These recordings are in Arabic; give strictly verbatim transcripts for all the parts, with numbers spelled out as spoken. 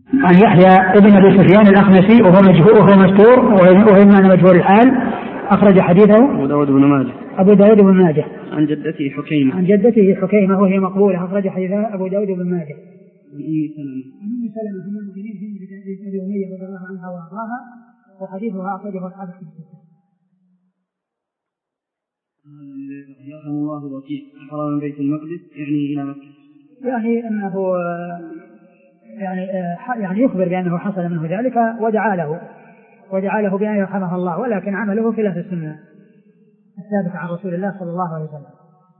عن يحيى ابن أبي سفيان الأخنسي وهو مجهول وهو مستور وهو معنى مجهول الحال أخرج حديثه أبو داود بن ماجه أبو داود بن ماجه عن جدته حكيمة عن جدته حكيمة وهي مقبولة أخرج حديثها أبو داود بن ماجه عن أم سلمة عن أم سلمة هم المؤمنين في أبي أمية رضي الله عنها وأرضاها وحديثها أخرجه أصحاب الكتب. يرحم الله الوكيل حرام من بيت المقدس يعني إلى مكة يعني أنه يعني يعني يخبر بأنه حصل منه ذلك ودعا له ودعا له بأن يرحمه الله ولكن عمله خلاف السنة الثابتة عن رسول الله صلى الله عليه وسلم.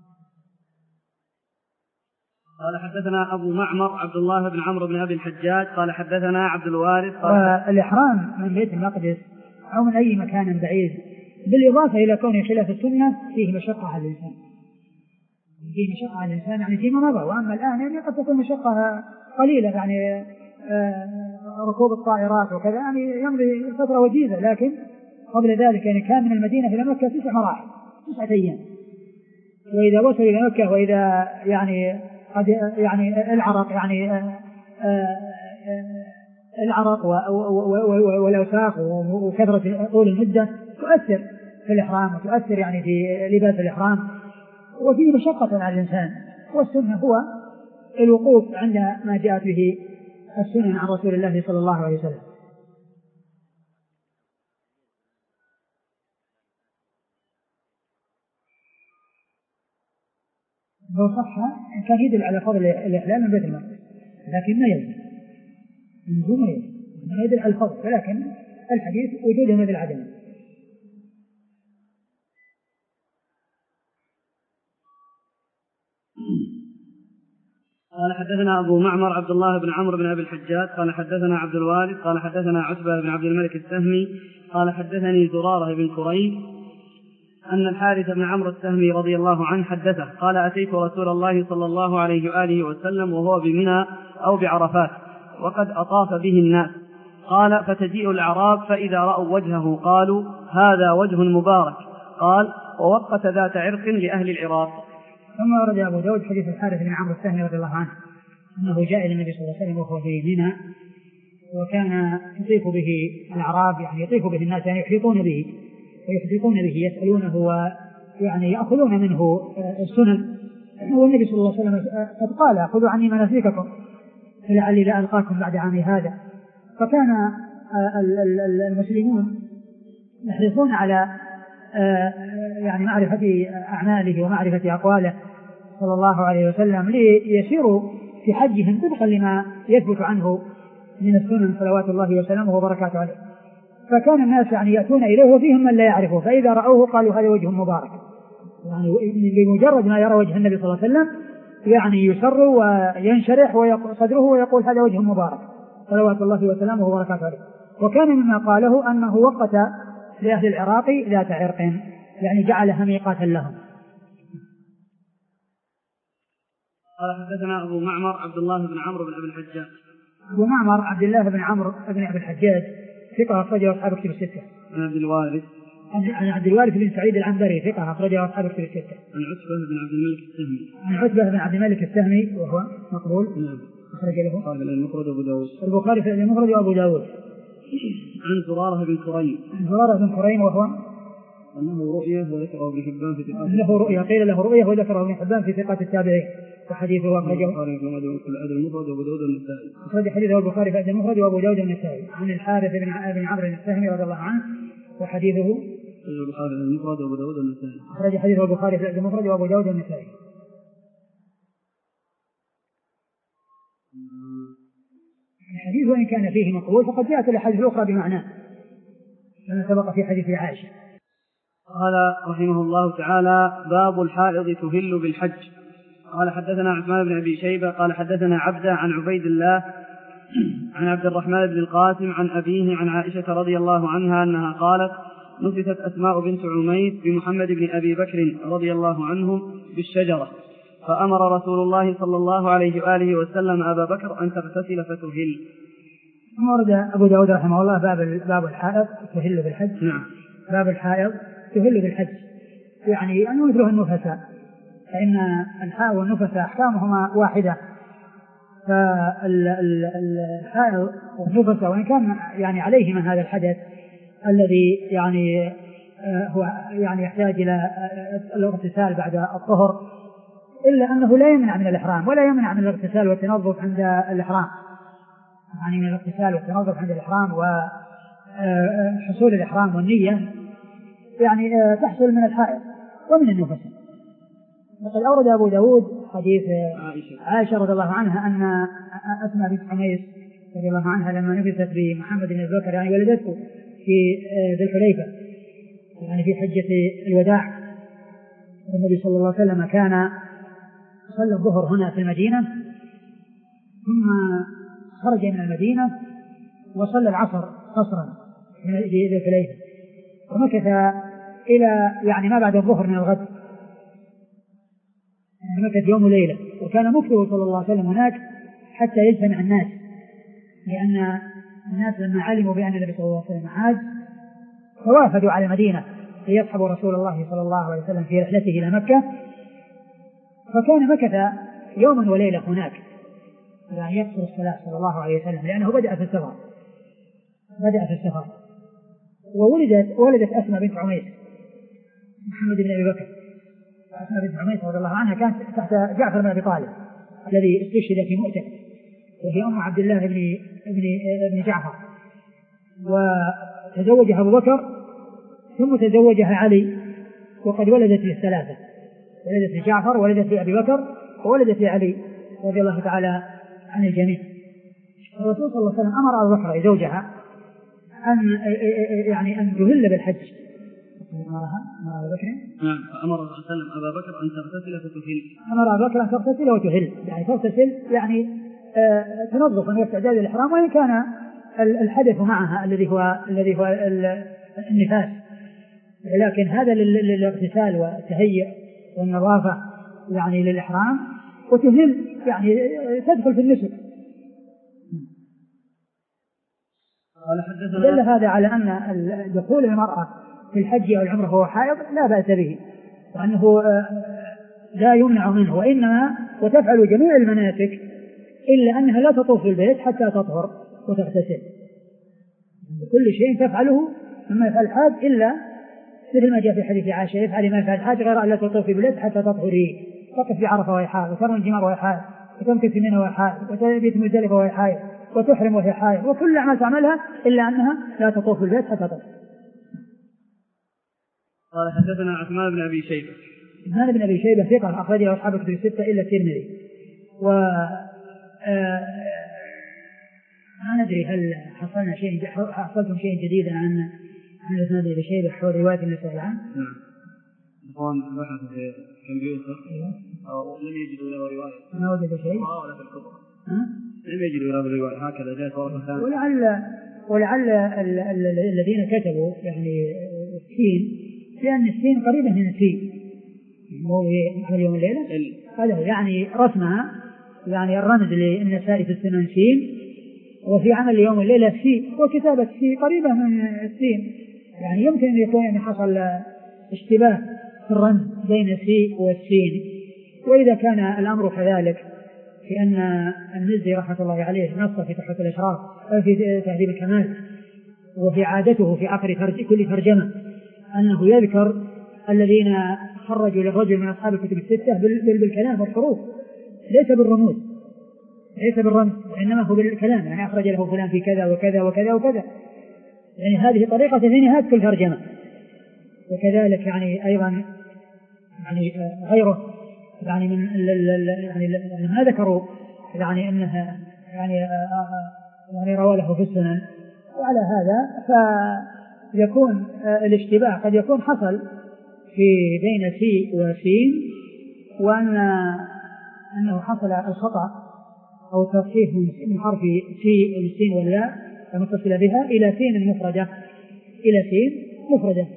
قال حدثنا أبو معمر عبد الله بن عمرو بن أبي الحجاج قال حدثنا عبد الوارث الإحرام من بيت المقدس أو من أي مكان بعيد بالإضافة إلى كونه خلاف السنة فيه مشقة على الإنسان فيه مشقة على الإنسان يعني فيما مضى. وأما الآن يعني قد تكون مشقة قليلة يعني آه ركوب الطائرات وكذا يعني يمضي فترة وجيزة لكن قبل ذلك يعني كان من المدينة إلى مكة تسع مراحل تسعة أيام وإذا وصل إلى مكة وإذا يعني قد يعني العرق يعني آه آه العرق والأوساخ وكثرة طول المدة تؤثر في الإحرام وتؤثر يعني في لباس الإحرام وفيه مشقة على الإنسان. والسنة هو الوقوف عند ما جاءت به السنن عن رسول الله صلى الله عليه وسلم. لو صح كان يدل على فضل الإحلال من بيت المقدس لكن ما يدل النزول ما يدل ما يدل على الفضل ولكن الحديث وجوده مثل عدمه. قال حدثنا أبو معمر عبد الله بن عمرو بن أبي الحجاج قال حدثنا عبد الوارث قال حدثنا عتبة بن عبد الملك السهمي قال حدثني زرارة بن كريب أن الحارث بن عمرو السهمي رضي الله عنه حدثه قال أتيت رسول الله صلى الله عليه وآله وسلم وهو بمنى أو بعرفات وقد أطاف به الناس قال فتجيء الأعراب فإذا رأوا وجهه قالوا هذا وجه مبارك قال ووقت ذات عرق لأهل العراق. ثم ورد أبو داود حديث الحارث بن عمرو السهمي رضي الله عنه أنه جاء إلى النبي صلى الله عليه وسلم وهو في منى وكان يطيف به الأعراب يعني يطيف به الناس يعني يحيطون به ويحدثون به يسألونه ويعني يأخذون منه السنن والنبي صلى الله عليه وسلم قد قال خذوا عني مناسككم فلعلي لا ألقاكم بعد عامي هذا. فكان المسلمون يحرصون على يعني معرفة أعماله ومعرفة أقواله صلى الله عليه وسلم ليسيروا في حجهم طبقا لما يثبت عنه من السنن صلوات الله وسلامه وبركاته عليه. فكان الناس يعني يأتون إليه وفيهم من لا يعرفه فإذا رأوه قالوا هذا وجه مبارك يعني بمجرد ما يرى وجه النبي صلى الله عليه وسلم يعني يسر وينشرح صدره ويقول هذا وجه مبارك صلوات الله وسلامه وبركاته عليه. وكان مما قاله أنه وقت لأهل العراق ذات عرق يعني جعلها ميقاتا لهم. قال حدثنا أبو معمر عبد الله بن عمرو بن أبي الحجاج. أبو معمر عبد الله بن عمرو بن أبي الحجاج ثقة أخرجه أصحاب الكتب الستة. عن عبد الوارث عن عبد الوارث بن سعيد العنبري ثقة أخرجه أصحاب الكتب الستة. عن عتبة بن عبد الملك السهمي. عن عتبة بن عبد الملك السهمي وهو مقبول. نعم. أخرج له البخاري في المفرد وأبو داود. البخاري في المفرد وأبو داود. عن زرارة بن كريم. عن زرارة بن كريم وهو أنه رؤية وذكره ابن حبان في ثقات. له رؤية قيل له رؤية وذكره ابن حبان في ثقات التابعين وحديثه أخرجه. البخاري في الأدب المفرد وأبو داود والنسائي. أخرج حديثه البخاري في الأدب المفرد وأبو داود والنسائي. عن الحارث بن بن عمرو السهمي رضي الله عنه وحديثه البخاري في المفرد وأبو داود والنسائي. أخرج حديثه البخاري في الأدب المفرد وأبو داود والنسائي. الحديث وإن كان فيه مقبول فقد جاءت الأحاديث الأخرى بمعناه كما سبق في حديث عائشة. قال رحمه الله تعالى باب الحائض تهل بالحج. قال حدثنا عثمان بن أبي شيبة قال حدثنا عبده عن عبيد الله عن عبد الرحمن بن القاسم عن أبيه عن عائشة رضي الله عنها أنها قالت نفثت أسماء بنت عميس بمحمد بن أبي بكر رضي الله عنهم بالشجرة فأمر رسول الله صلى الله عليه وآله وسلم أبا بكر أن تغتسل فتهل. ورد أبو داود رحمه الله باب باب الحائض تهل بالحج. نعم. باب الحائض تهل بالحج يعني أنه مثله النفساء فإن الحائض والنفساء أحكامهما واحدة فالحائض والنفس وإن كان يعني عليهما هذا الحدث الذي يعني هو يعني يحتاج إلى الاغتسال بعد الطهر، إلا أنه لا يمنع من الإحرام ولا يمنع من الاغتسال والتنظف عند الإحرام، يعني من الاغتسال والتنظف عند الإحرام وحصول الإحرام والنية يعني تحصل من الحائض ومن النفس. وقد أورد أبو داود حديث عائشة رضي الله عنها أن أسماء بنت عميس رضي الله عنها لما نفست بمحمد بن أبي بكر يعني ولدته في ذي الحليفة يعني في حجة الوداع، والنبي صلى الله عليه وسلم كان صلى الظهر هنا في المدينة ثم خرج من المدينة وصلى العصر قصرا في ذي الحليفة، ومكث إلى يعني ما بعد الظهر من الغد، يعني مكث يوم وليلة، وكان مكثه صلى الله عليه وسلم هناك حتى يجتمع الناس، لأن الناس لما علموا بأن النبي صلى الله عليه وسلم حاج فوافدوا على المدينة ليصحبوا رسول الله صلى الله عليه وسلم في رحلته إلى مكة، فكان مكث يوما وليلة هناك يعني يقصر الصلاة صلى الله عليه وسلم لأنه بدأ في السفر بدأ في السفر وولدت ولدت أسماء بنت عميس محمد بن أبي بكر. أسماء بنت عميس رضي الله عنها كانت تحت جعفر بن أبي طالب الذي استشهد في مؤتة، وهي أم عبد الله بن ابن ابن جعفر، وتزوجها أبو بكر ثم تزوجها علي، وقد ولدت للثلاثة، ولدت لجعفر ولدت لأبي بكر وولدت لعلي رضي الله تعالى عن الجميع. الرسول صلى الله عليه وسلم أمر أبو بكر زوجها أن يعني أن تهل بالحج. أمرها أمر أبو بكر نعم أمر صلى الله عليه وسلم أبا بكر أن تغتسل فتهل. أمر أبو بكر أن تغتسل وتهل، يعني تغتسل يعني آه تنظف من استعداد الإحرام، وإن كان الحدث معها الذي هو الذي هو النفاس، لكن هذا للاغتسال والتهيئ والنظافة يعني للإحرام، وتهل يعني تدخل في النسك. دل هذا على أن دخول المرأة في الحج أو العمرة وهو حائض لا بأس به، وأنه لا يمنع منه، وإنما وتفعل جميع المناسك إلا أنها لا تطوف في البيت حتى تطهر وتغتسل. كل شيء تفعله مما يفعل الحاج، إلا مثل ما جاء في حديث عائشة يفعل ما يفعل الحاج غير أن لا تطوف في البيت حتى تطهري، تقف في عرفة وهي حائض، وترمي الجمار وهي حائض، وتمكث في منى وهي حائض، وتبيت مزدلفة وهي حائض، وتحرم وهي حائض، وكل أعمال تعملها إلا أنها لا تطوف في البيت حتى تطهر. قال حدثنا عثمان بن أبي شيبة. عثمان بن أبي شيبة ثقة أخرجه أصحاب الكتب الستة إلا الترمذي. و ما ندري هل حصلنا شيء حصلتم شيء جديد عن عن عثمان بن أبي شيبة حول رواية النسائي عنه؟ نعم. إخوان بحثوا في الكمبيوتر أو لم يجدوا له رواية. ما وجدوا شيء؟ ولا في الكبرى. لم يجدوا له رواية هكذا جاءت ورقة ثانية. ولعل ولعل الذين كتبوا يعني السين، لأن السين قريبة من السين، مو عمل يوم الليلة هذا يعني رسمها، يعني الرمز للنسائي في السنن سين، وفي عمل يوم الليلة سين، وكتابة سين قريبة من السين، يعني يمكن أن يكون يعني حصل اشتباه في الرمز بين السين والسين. وإذا كان الأمر كذلك في أن المزي رحمة الله عليه نص في تحفة الأشراف في تهذيب الكمال، وفي عادته في آخر فرج كل ترجمة أنه يذكر الذين خرجوا للرجل من أصحاب الكتب الستة بالكلام والحروف، ليس بالرموز، ليس بالرمز، وإنما هو بالكلام، يعني أخرج له فلان في كذا وكذا وكذا وكذا، يعني هذه طريقة في نهاية كل ترجمة. وكذلك يعني أيضا يعني غيره يعني من يعني ما ذكروا يعني أنها يعني يعني روى له في السنن. وعلى هذا فيكون الاشتباه قد يكون حصل في بين سي وسين، وأن أنه حصل الخطأ أو التصحيح من حرف سي السين واللا المتصلة بها إلى سين مفردة إلى سين مفردة.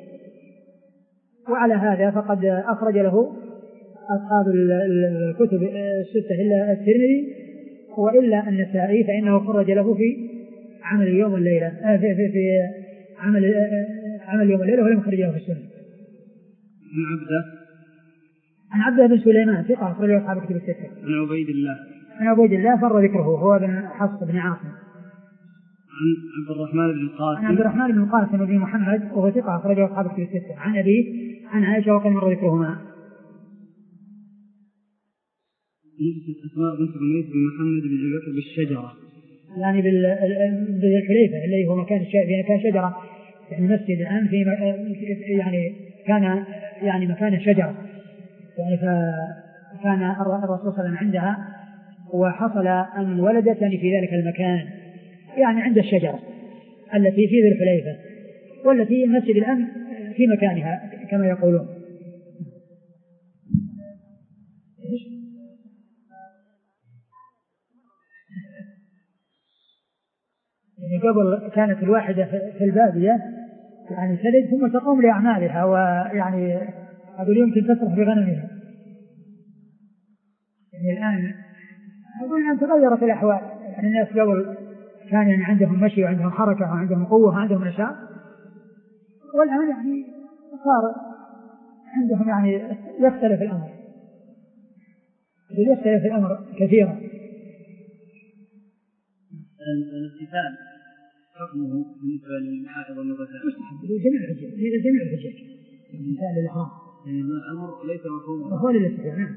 وعلى هذا فقد أخرج له أصحاب الكتب الستة إلا الترمذي، وإلا النسائي فإنه خرج له في عمل يوم الليلة في, في, في عمل عمل يوم الليلة ولم يخرج له في السنة. عن عبده عن عبده بن سليمان ثقة أخرج له أصحاب الكتب الستة. عن عبيد الله عن عبيد الله فر ذكره هو بن حفص بن عاصم. عن عبد الرحمن بن القاسم. عن عبد الرحمن بن القاسم بن محمد وهو ثقة أخرجه أصحاب الكتب الستة. عن أبيه عن عائشة وقد مر ذكرهما. نجد أسماء بنت عميس بن محمد بن أبي بكر بالشجرة، يعني بالحليفة الذي هو مكان مكان شجرة، يعني المسجد الآن في يعني كان يعني مكان شجرة، يعني فكان الرسول صلى الله عليه وسلم عندها وحصل أن ولدت يعني في ذلك المكان، يعني عند الشجرة التي في ذي الحليفة والتي المسجد الآن في مكانها كما يقولون. يعني قبل كانت الواحدة في البادية يعني تلد ثم تقوم لأعمالها، ويعني أقول يمكن تسرح بغنمها. يعني الآن أقول أن تغيرت الأحوال، يعني الناس قبل كان يعني عندهم مشي وعندهم حركة وعندهم قوة وعندهم نشاط، والآن يعني صار عندهم يعني يختلف الأمر يختلف الأمر كثيرا. الامتثال حكمه بالنسبة للحائض والنفساء لجميع الحجاج لجميع الحجاج الامتثال للإحرام، الأمر ليس مفهوما وهو للاستثناء.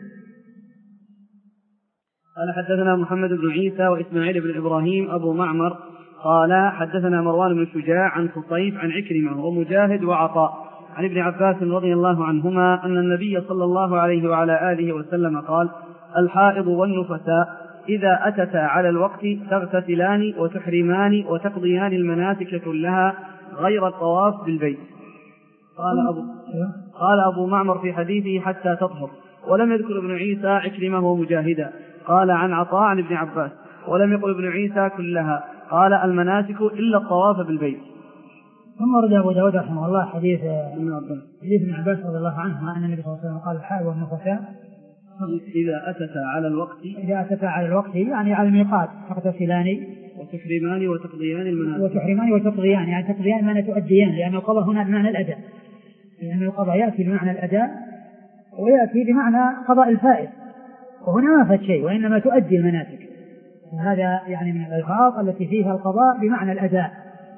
قال حدثنا محمد بن عيسى وإسماعيل بن إبراهيم أبو معمر قال حدثنا مروان بن شجاع عن خطيف عن عكرمة ومجاهد وعطاء عن ابن عباس رضي الله عنهما أن النبي صلى الله عليه وعلى آله وسلم قال: الحائض والنفساء إذا أتتا على الوقت تغتسلان وتحرمان وتقضيان المناسك كلها غير الطواف بالبيت. قال أبو, قال أبو معمر في حديثه حتى تطهر، ولم يذكر ابن عيسى عكرمة ومجاهدا. قال عن عطاء عن ابن عباس ولم يقل ابن عيسى كلها، قال المناسك إلا الطواف بالبيت. ثم رد أبو داود رحمه الله حديث حديث ابن عباس رضي الله عنه أن النبي صلى الله عليه وسلم قال: الحائض والنفساء إذا أتتا على الوقت إذا أتتا على الوقت يعني على الميقات تغتسلان وتحرمان وتقضيان المناسك وتحرمان وتقضيان يعني تقضيان معنى تؤديان، لأن القضاء هنا بمعنى الأداء، لأن القضاء يأتي بمعنى الأداء ويأتي بمعنى قضاء الفائت، وهنا ما فات شيء وإنما تؤدي المناسك. هذا يعني من الألفاظ التي فيها القضاء بمعنى الأداء.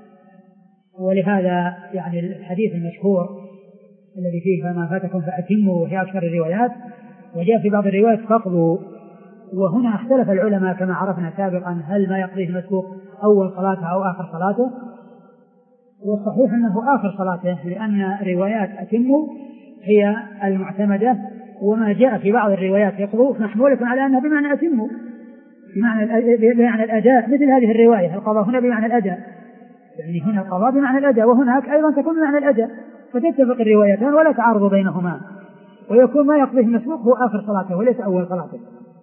ولهذا يعني الحديث المشهور الذي فيه ما فاتكم فأتموا في أكثر الروايات، وجاء في بعض الروايات فقضوا، وهنا اختلف العلماء كما عرفنا سابقا هل ما يقضيه المسبوق أول صلاته أو آخر صلاته، والصحيح أنه آخر صلاته، لأن روايات أتموا هي المعتمدة، وما جاء في بعض الروايات يقضوا محمولة على أنها بمعنى أتموا بمعنى, بمعنى الأداء، مثل هذه الرواية القضاء هنا بمعنى الأداء، يعني هنا القضاء بمعنى الأداء وهناك أيضا تكون بمعنى الأداء، فتتفق الروايتان ولا تعارض بينهما، ويكون ما يقضيه المسبوق هو آخر صلاته وليس أول صلاته.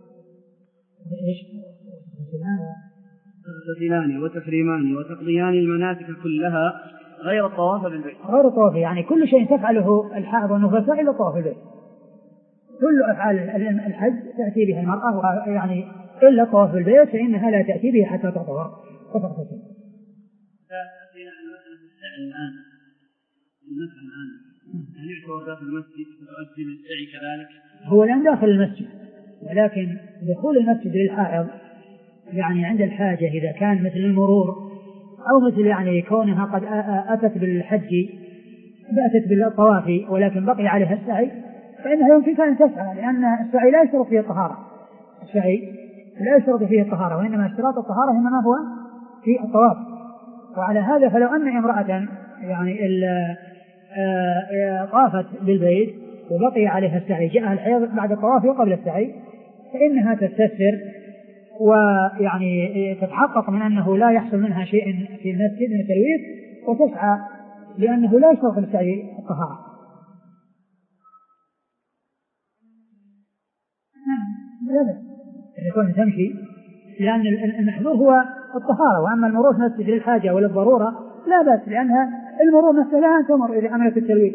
تغتسلان وتحرمان وتقضيان المناسك كلها غير الطواف بالبيت. غير الطواف يعني كل شيء تفعله الحائض والنفساء إلا الطواف بالبيت، كل أفعال الحج تأتي بها المرأة يعني إلا الطواف بالبيت فإنها لا تأتي به حتى تطهر وتغتسل. الآن المسألة الآن يعني يعتبر داخل المسجد تؤدي للسعي كذلك؟ هو الآن داخل المسجد، ولكن دخول المسجد للحائض يعني عند الحاجة إذا كان مثل المرور أو مثل يعني كونها قد أتت بالحج أتت بالطواف ولكن بقي عليها السعي، فإنها يمكن أن تسعى، لأن السعي لا يشترط فيه الطهارة، السعي لا يشترط فيه الطهارة، وإنما اشتراط الطهارة إنما هو في الطواف. وعلى هذا فلو أن امرأة يعني طافت بالبيت وبقي عليها السعي جاءها الحيض بعد الطواف وقبل السعي، فإنها تستفسر ويعني تتحقق من أنه لا يحصل منها شيء في المسجد من التلويث وتسعى، لأنه لا يشترط للسعي الطهارة. يكون تمشي لأن المحذور هو الطهارة، وأما المرور في المسجد للحاجة وللضرورة لا بأس، لأنها المرور نفسها لا تمر إذا عملت التلويث.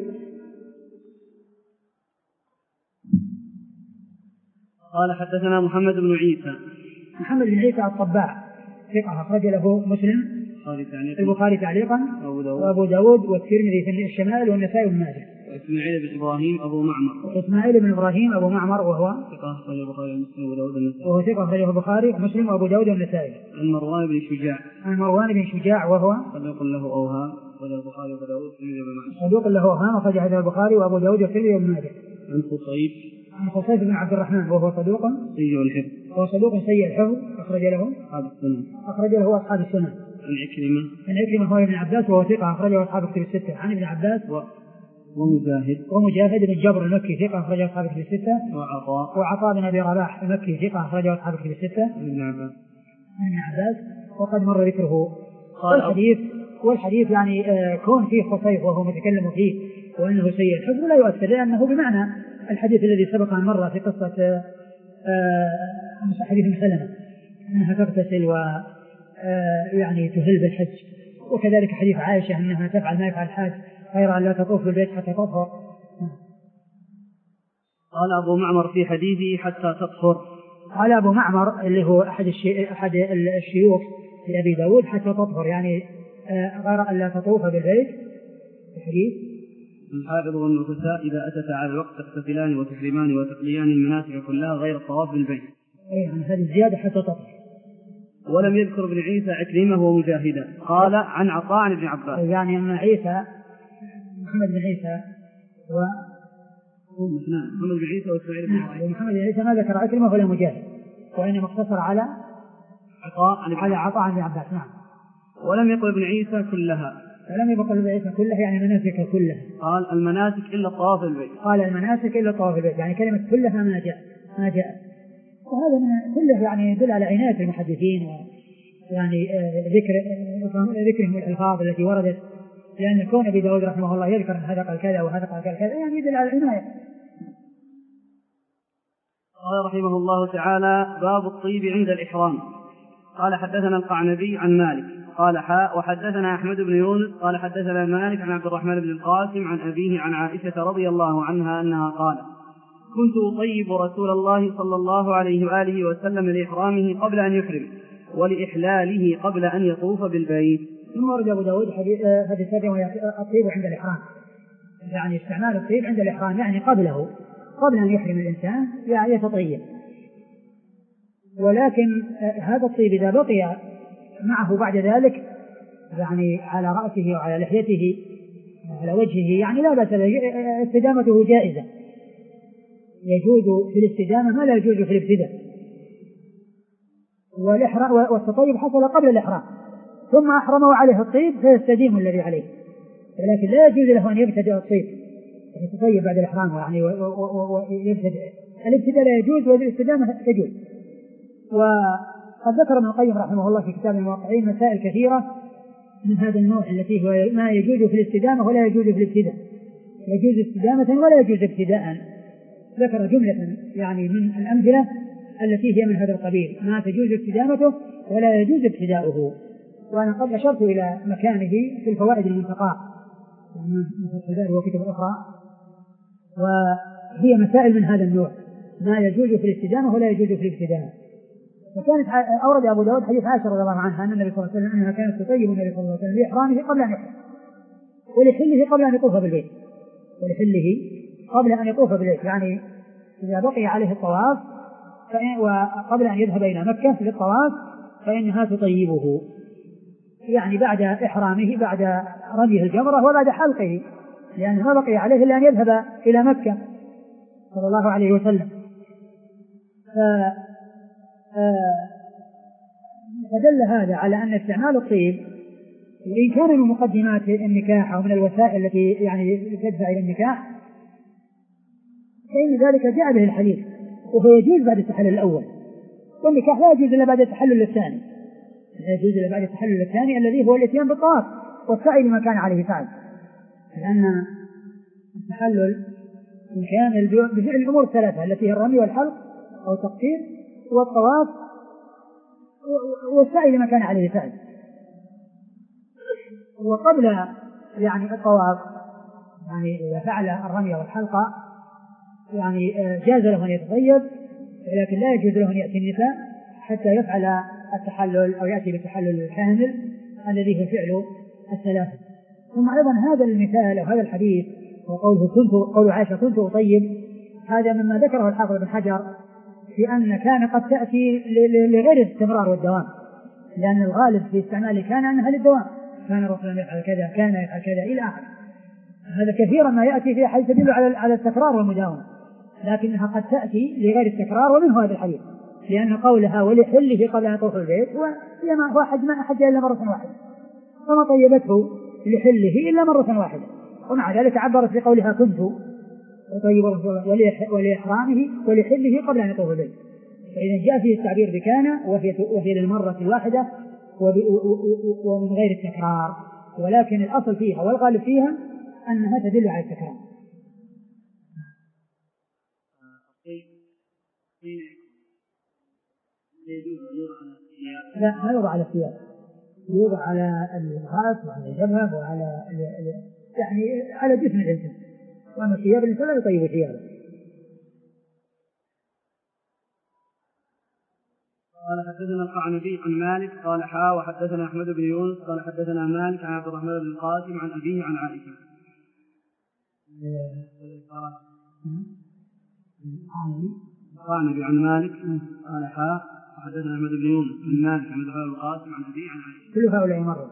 قال حدثنا محمد بن عيسى محمد بن عيسى الطباع ثقة أخرج له مسلم البخاري تعليقا وأبو داود والترمذي في الشمائل والنسائي وابن ماجه إسماعيل بن إبراهيم أبو معمر. إسماعيل بن إبراهيم أبو معمر وهو ثقة أخرجه البخاري ومسلم وأبو داود والنسائي. وهو ثقة أخرجه البخاري ومسلم وأبو داود والنسائي. عن مروان بن شجاع. عن مروان بن شجاع وهو صدوق له أوهام أخرجه البخاري وأبو داود والترمذي وابن ماجه. صدوق له أوهام أخرجه البخاري وأبو داود والترمذي وابن ماجه. عن خصيب. عن خصيب بن عبد الرحمن وهو صدوق سيء الحفظ. وهو صدوق سيء الحفظ أخرج له أصحاب السنن. أخرج له أصحاب السنن. عن عكرمة. عن عكرمة هو ابن عباس وهو ثقة أخرجه أصحاب الكتب الستة. عن ابن عباس و... ومجاهد. ومجاهد بن جبر المكي ثقة أخرجه أصحاب الكتب الستة. وعطاء. وعطاء بن أبي رباح المكي ثقة أخرجه أصحاب الكتب الستة. عن ابن عباس. عن ابن عباس وقد مر ذكره. والحديث والحديث يعني آه كون فيه خصيف وهو متكلم فيه وأنه سيء الحفظ لا يؤثر لأنه بمعنى الحديث الذي سبق أن مر في قصة آه آه حديث مسلمة أنها تغتسل و آه يعني تهل بالحج، وكذلك حديث عائشة أنها تفعل ما يفعل الحاج غير أن لا تطوف بالبيت حتى تطهر. قال أبو معمر في حديثه حتى تطهر. قال أبو معمر اللي هو أحد الشي... أحد الشيوخ في أبي داود حتى تطهر يعني آه غير أن لا تطوف بالبيت. الحديث الحائض والنفساء إذا أتت على الوقت تغتسلان وتحرمان وتقليان المناسك كلها غير الطواف بالبيت. يعني هذه الزيادة حتى تطهر. ولم يذكر ابن عيسى عكرمة ومجاهدا. قال عن عطاء عن ابن عباس. يعني أن عيسى محمد بن عيسى و محمد بن عيسى وإسماعيل بن إبراهيم. محمد بن عيسى ما ذكر عكرمة ولا مجاهد وإنما اقتصر على عطاء على عطاء عن ابن عباس. نعم. ولم يقل ابن عيسى كلها. ولم يقل ابن عيسى كلها يعني المناسك كلها. قال المناسك إلا الطواف بالبيت. قال المناسك إلا الطواف بالبيت يعني كلمة كلها ما جاء ما جاء وهذا من كله يعني يدل على عناية المحدثين ويعني ذكر ذكرهم الألفاظ التي وردت، لأن كون أبي داود رحمه الله يذكر هذا قال كذا وهذا قال كذا يعني يدل على العناية. قال رحمه الله تعالى باب الطيب عند الإحرام. قال حدثنا القعنبي عن مالك قال حاء وحدثنا أحمد بن يونس قال حدثنا مالك عن عبد الرحمن بن القاسم عن أبيه عن عائشة رضي الله عنها أنها قالت كنت أطيب رسول الله صلى الله عليه وآله وسلم لإحرامه قبل أن يحرم ولإحلاله قبل أن يطوف بالبيت. ثم ورد أبو داود حديث الطيب عند الإحرام يعني استعمال الطيب عند الإحرام يعني قبله قبل أن يحرم الإنسان يعني يتطيب، ولكن هذا الطيب إذا بقي معه بعد ذلك يعني على رأسه وعلى لحيته وعلى وجهه يعني لا بأس، استدامته جائزة، يجوز في الاستدامة ما لا يجوز في الابتداء. والتطيب حصل قبل الإحرام ثم أحرمه عليه الطيب فيستديم الذي عليه، ولكن لا يجوز له أن يبتدأ الطيب يتطيب بعد الإحرام يعني ويبتدأ. الابتداء لا يجوز والاستدامة تجوز. وقد ذكر ابن القيم رحمه الله في كتاب الموقعين مسائل كثيرة من هذا النوع التي هو ما يجوز في الاستدامة ولا يجوز في الابتداء، يجوز استدامة ولا يجوز ابتداء. ذكر جملة يعني من الأمثلة التي هي من هذا القبيل ما تجوز استدامته ولا يجوز ابتداؤه. وأنا قد أشرت إلى مكانه في الفوائد المنتقاة من ذلك وكتب أخرى، وهي مسائل من هذا النوع ما يجوز في الاستدامة ولا يجوز في الابتداء. وكانت أورد أبو داود حديث عائشة رضي الله عنها أن النبي صلى الله عليه وسلم أنها كانت تطيب النبي صلى الله عليه وسلم لإحرامه قبل أن يحرم ولحله قبل أن يطوف بالبيت ولحله قبل أن يطوف بالبيت يعني إذا بقي عليه الطواف وقبل أن يذهب إلى مكة للطواف فإنها تطيبه يعني بعد إحرامه بعد رميه الجمرة وبعد حلقه، لأنه ما بقي عليه إلا أن يذهب إلى مكة صلى الله عليه وسلم. فدل هذا على أن استعمال الطيب وإن كان من مقدمات النكاح أو من الوسائل التي يعني تدفع إلى النكاح فإن ذلك جاء به الحديث، وهو يجوز بعد التحلل الأول، والنكاح لا يجوز إلا بعد التحلل الثاني، لا يجوز إلا بعد التحلل الثاني الذي هو الاتيان بالطواف والسعي لما كان عليه فعل، لأن التحلل إن كان بفعل الأمور الثلاثة التي هي الرمي والحلق أو التقصير والطواف والسعي لما كان عليه فعل. وقبل يعني الطواف يعني إذا فعل الرمي والحلقة يعني جاز له أن يتطيب، ولكن لا يجوز له أن يأتي النساء حتى يفعل التحلل أو يأتي بالتحلل الكامل الذي هو فعل الثلاثة. ثم أيضا هذا المثال أو هذا الحديث وقوله كنت قول عائشة كنت أطيب هذا مما ذكره الحافظ بن حجر في أن كان قد تأتي لغير الاستمرار والدوام، لأن الغالب في استعمال كان أنها للدوام، كان الرسول يفعل كذا كان يفعل كذا إلى آخره. هذا كثيرا ما يأتي في حيث تدل على على التكرار والمداومة، لكنها قد تأتي لغير التكرار، ومنه هذا الحديث لأن قولها ولحله قبل أن يطوف البيت هو حج ما حج إلا مرة واحدة، فما طيبته لحله إلا مرة واحدة، ومع ذلك عبرت بقولها كنت أطيب ولإحرامه ولحله قبل أن يطوف البيت. فإذا جاء فيه التعبير بكان وهي للمرة الواحدة ومن غير التكرار، ولكن الأصل فيها والغالب فيها أنها تدل على التكرار. لا ما يوضع على الثياب، يوضع على الرأس وعلى الجبهة وعلى يعني على جسم الإنسان، وأما الثياب الإنسان لا يطيب ثيابه. قال حدثنا القعنبي عن مالك قال حا وحدثنا أحمد بن يونس قال حدثنا مالك عن عبد الرحمن بن القاسم عن أبيه عن عائشة. القعنبي عن مالك قال حا وحدثنا أحمد بن يونس عن مالك عن عبد الرحمن بن القاسم عن أبيه عن عائشة. كل هؤلاء مرة.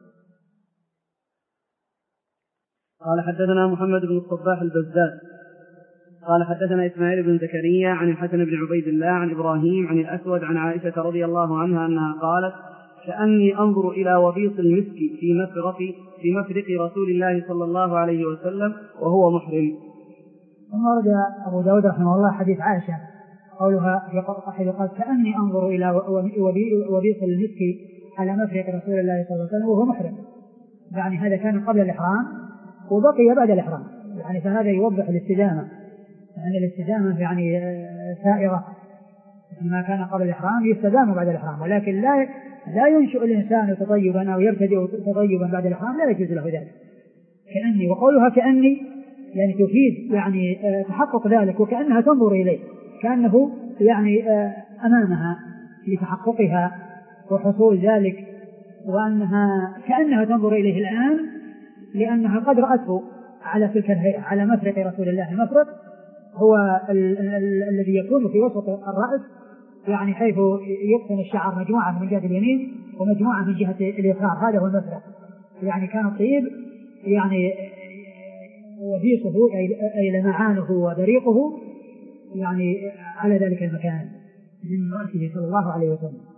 قال حدثنا محمد بن الصباح البزاز قال حدثنا إسماعيل بن زكريا عن الحسن بن عبيد الله عن إبراهيم عن الأسود عن عائشة رضي الله عنها أنها قالت كأني أنظر إلى وبيص المسك في مفرق في مفرق رسول الله صلى الله عليه وسلم وهو محرم. ثم ورد أبو داود رحمه الله حديث عائشة قولها قال كأني أنظر إلى وبيص المسك على مفرق رسول الله صلى الله عليه وسلم وهو محرم، يعني هذا كان قبل الإحرام وبقي بعد الإحرام، يعني فهذا يوضح الاستدامة، يعني الاستدامة يعني سائرة، ما كان قبل الإحرام يستدام بعد الإحرام، ولكن لا لا ينشئ الإنسان تطيبا أو يبتدئ تطيبا بعد الإحرام، لا يجوز له ذلك. كأني وقولها كأني يعني تفيد يعني تحقق ذلك، وكأنها تنظر إليه، كأنه يعني أمامها لتحققها وحصول ذلك، وأنها كأنها تنظر إليه الآن لأنها قد رأته على تلك الهيئة على مفرق رسول الله. المفرق هو الذي يكون في وسط الرأس، يعني حيث يقسم الشعر مجموعة من جهة اليمين ومجموعة من جهة اليسار، هذا هو المفرق. يعني كان الطيب يعني وبيصه أي لمعانه وبريقه يعني على ذلك المكان من رأسه صلى الله عليه وسلم.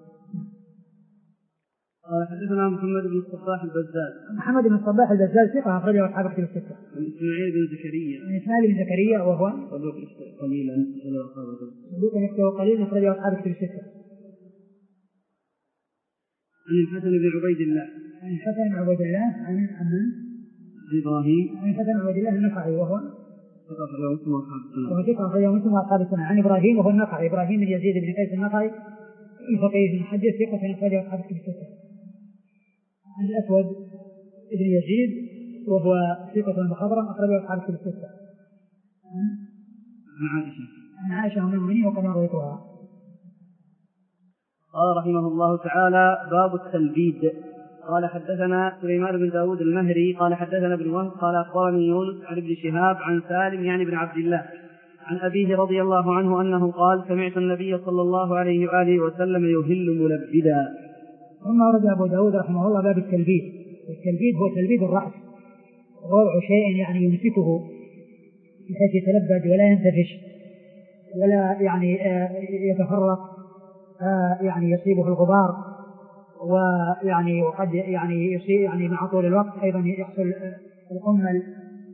قال حدثنا محمد بن الصباح البزاز. محمد بن الصباح البزاز ثقة أخرجه أصحاب الكتب الستة. عن إسماعيل بن زكريا. عن إسماعيل بن زكريا وهو صدوق قليلا صدوق يخطئ قليلا أخرجه أصحاب الكتب الستة. عن الحسن بن عبيد الله. عن الحسن بن عبيد الله عن عن إبراهيم. عن الحسن بن عبيد الله النخعي وهو ثقة أخرجه مسلم وأصحاب السنة. وهو ثقة أخرجه مسلم وأصحاب السنة. عن إبراهيم وهو النخعي، إبراهيم بن يزيد بن قيس النخعي الفقيه المحدث ثقة أخرجه أصحاب الكتب الستة. عن الأسود ابن يزيد وهو ثقة مخضرم أخرجه أصحاب الكتب الستة. عن عائشة. عن عائشة أم المؤمنين وقد رويتها. قال رحمه الله تعالى باب التلبيد. قال حدثنا سليمان بن داود المهري قال حدثنا ابن وهب قال أخبرني يونس عن ابن شهاب عن سالم يعني بن عبد الله عن أبيه رضي الله عنه أنه قال سمعت النبي صلى الله عليه وآله وسلم يهل ملبدا. ثم ورد أبو داود رحمه الله باب التلبيد. التلبيد هو تلبيد الرأس، وضع شيء يعني يمسكه بحيث يتلبد ولا ينتفش ولا يعني يتفرق يعني يصيبه الغبار، ويعني وقد يعني يصيب يعني مع طول الوقت أيضا يحصل القمل.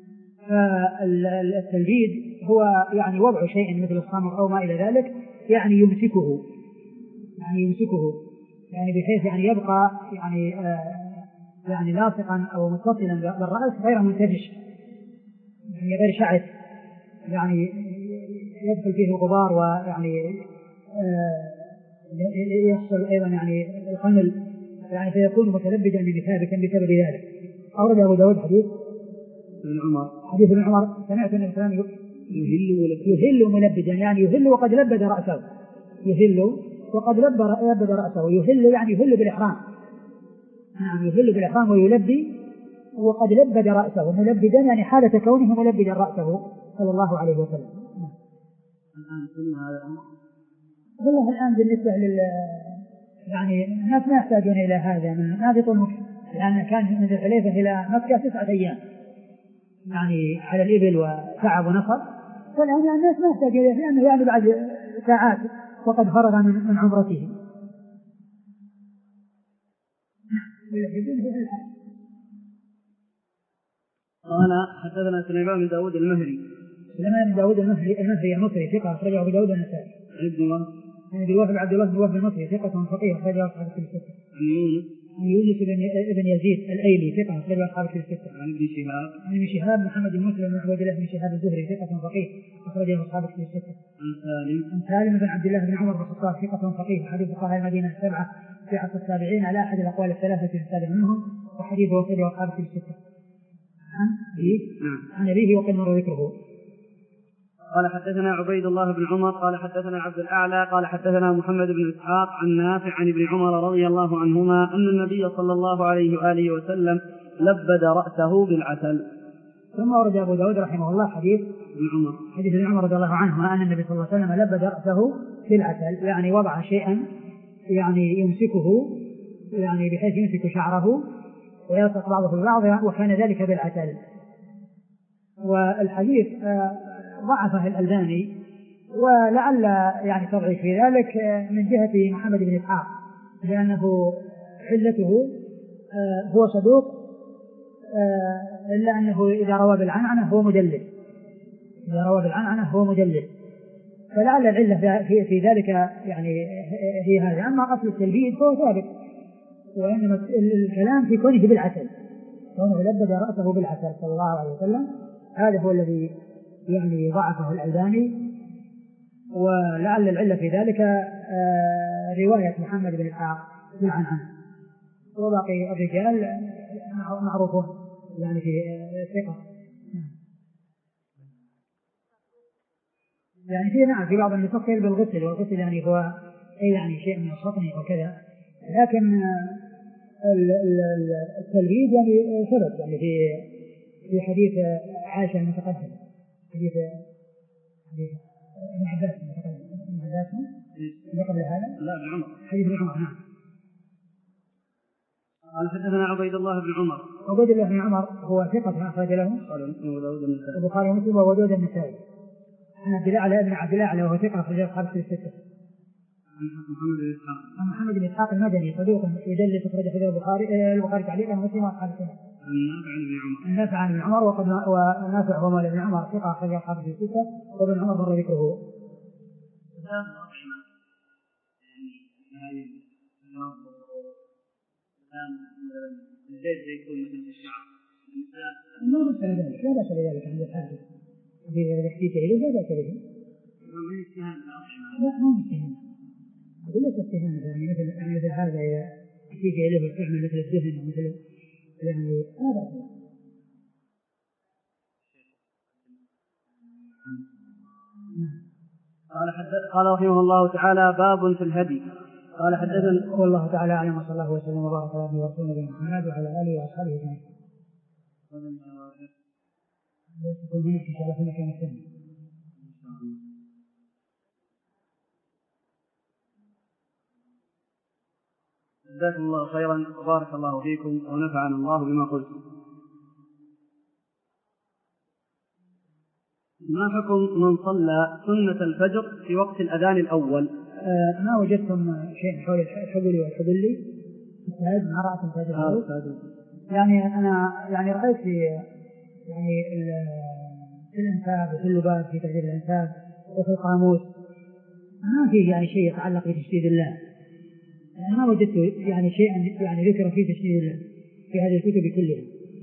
فالتلبيد هو يعني وضع شيء مثل الصمغ أو ما إلى ذلك يعني يمسكه يعني يمسكه يعني بحيث يعني يبقى يعني آه يعني لاصقا أو متصلا بالرأس غير منتفش، يعني غير شعث، يعني يدخل فيه الغبار ويعني آه يحصل أيضا يعني القمل، يعني فيكون متلبدا بثابتا بسبب ذلك. أورد أبو داود حديث ابن عمر حديث ابن عمر سمعت النبي صلى الله عليه وسلم يهل ملبدا، يعني يهل وقد لبد رأسه، يهل وقد لبد رأسه، يهل يعني يهل بالإحرام، نعم يهل بالإحرام ويلبي وقد لبد رأسه ملبدا، يعني حالة كونه ملبدا رأسه صلى الله عليه وسلم. الآن سنة هذا الأمر؟ والله الآن بالنسبة لل يعني الناس ما يحتاجون إلى هذا، ما في طول مكة، لأن كان من ذي الحليفة إلى مكة تسعة أيام يعني على الإبل وتعب ونصب، والآن الناس ما يحتاجون إلى، لأنه يعني بعد ساعات وقد فرغ من عمرته. قال حدثنا سليمان بن داود المهري. سليمان بن داود المهري المهري المصري ثقة أخرجه أبو داود النسائي. ابن وهب عن ابي وهب عبد الله بن وهب المصري ثقة فقيه أخرجه أصحاب الكتب الستة. عن يونس عن يونس بن يزيد الأيلي ثقة أخرجه أصحاب الكتب الستة. عن ابن شهاب عن ابن شهاب محمد بن مسلم بن عبد الله بن شهاب الزهري ثقة فقيه أخرجه أصحاب الكتب الستة. عن سالم عن سالم بن عبد الله بن عمر بن الخطاب ثقة فقيه حديث فقهاء المدينة السبعة في عصر التابعين على أحد الأقوال الثلاثة في السابع منهم، وحديثه أخرجه أصحاب الكتب الستة. عن أبيه عن أبيه وقد مر ذكره. قال حدثنا عبيد الله بن عمر قال حدثنا عبد الأعلى قال حدثنا محمد بن إسحاق عن نافع عن ابن عمر رضي الله عنهما أن النبي صلى الله عليه وآله وسلم لبد رأسه بالعسل. ثم ورد أبو داود رحمه الله حديث ابن عمر حديث ابن عمر رضي الله عنهما أن النبي صلى الله عليه وسلم لبد رأسه بالعسل، يعني وضع شيئا يعني يمسكه، يعني بحيث يمسك شعره ويلصق بعضه في بعض، وكان ذلك بالعسل. والحديث ضعفه الألباني، ولعل يعني تضعيف في ذلك من جهة محمد بن إسحاق، لأنه علته هو صدوق، إلا أنه إذا روى بالعنعنة هو مدلس، إذا روى بالعنعنة هو مدلس، فلعل العلة في ذلك يعني هي هذا. أما أصل التلبيد فهو ثابت، وإنما الكلام في كونه بالعسل، كونه لبد رأسه بالعسل صلى الله عليه وسلم، هذا هو الذي يعني ضعفه الألباني، ولعل العلة في ذلك رواية محمد بن إسحاق بالعنعنة، وباقي الرجال معروفون يعني في ثقة، يعني في نعم في بعض النسخ بالغسل، والغسل يعني هو يعني شيء من الشطن وكذا، لكن التلبيد يعني ثبت يعني في في حديث عائشة المتقدم، حديث حديث ابن عباس المتقدم، ابن عباس اللي قبل هذا لا ابن عمر، حديث ابن عمر. نعم. قال حدثنا عبيد الله بن عمر. عبيد الله بن عمر هو ثقة أخرج له البخاري ومسلم وأبو داود النسائي. عن عبد الأعلى بن عبد الأعلى وهو ثقة أخرج له أصحاب الستة. عن محمد بن إسحاق عن محمد بن إسحاق المدني صدوق يدلس أخرج له البخاري البخاري تعليقا ومسلم وأصحاب السنة. النافع عن ابن عمر وقد ونافع هو مولى ابن عمر ثقة أخرج له أصحاب الستة، وابن عمر مر ذكره. ما بأس لذلك، لا بأس لذلك عند الحاجة، إذا يحتاج إليه لا بأس به. لا ما هو استهانة، أقول ليس استهانة، يعني مثل يعني مثل هذا يحتاج إليه ويستعمل مثل الدهن ومثل يعني لا بأس به. قال حدث قال رحمه الله تعالى باب في الهدي. قال حدثنا والله تعالى أعلم وصلى الله وسلم وبارك على نبينا ورسوله محمد وعلى آله وأصحابه أجمعين. يكون هناك إن شاء الله في المكان الثاني. جزاكم الله خيرا وبارك الله فيكم ونفعنا الله بما قلتم. ما حكم من صلى سنة الفجر في وقت الأذان الأول؟ آه ما وجدتم شيء حول الحبلي والحبلي التهاد ما رأيتم تهاد؟ يعني أنا يعني رأيت في يعني في الإنساب وفي اللباب في تهذيب الإنساب وفي القاموس ما في يعني شيء يتعلق بتشديد الله، يعني ما وجدت يعني شيئا يعني ذكر فيه تشديد الله في هذه الكتب كلها.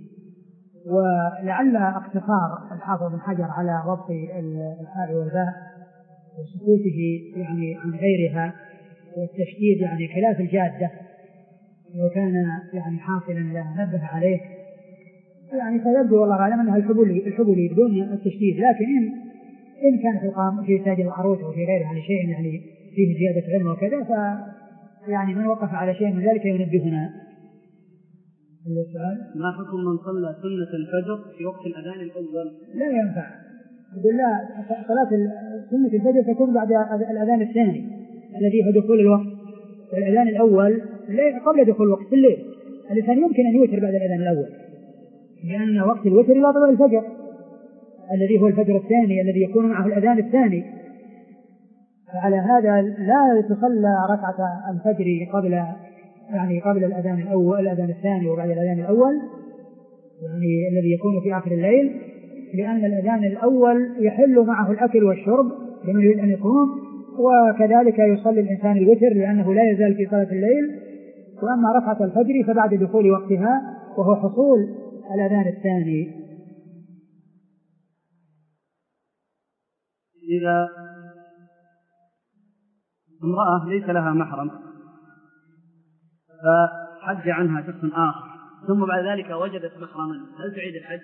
ولعل اقتصار الحافظ بن حجر على ضبط الحاء والباء وسكوته يعني عن غيرها والتشديد يعني خلاف الجادة، لو كان يعني حاصلا لنبه عليه يعني فيبدو والله أعلم أنها الحبولي الحبولي بدون التشديد، لكن إن إن كان في القام في تاج العروض وفي غيره يعني شيء يعني فيه زيادة علم وكذا، ف يعني من وقف على شيء من ذلك ينبهنا. ما حكم من صلى سنة الفجر في وقت الأذان الأول؟ لا ينفع. يقول لا، صلاة سنة الفجر تكون بعد الأذان الثاني الذي هو دخول الوقت، والأذان الأول قبل دخول الوقت في الليل. الإنسان يمكن أن يوتر بعد الأذان الأول، لأن وقت الوتر لا طلوع الفجر الذي هو الفجر الثاني الذي يكون معه الأذان الثاني. فعلى هذا لا تصلى ركعة الفجر قبل يعني قبل الأذان الأول الأذان الثاني وبعد الأذان الأول يعني الذي يكون في آخر الليل، لأن الأذان الأول يحل معه الأكل والشرب لمن يريد أن يقوم، وكذلك يصلي الإنسان الوتر لأنه لا يزال في صلاة الليل. وأما ركعة الفجر فبعد دخول وقتها وهو حصول الأذان الثاني. إذا امرأة ليس لها محرم فحج عنها شخص آخر ثم بعد ذلك وجدت محرما، هل تعيد الحج؟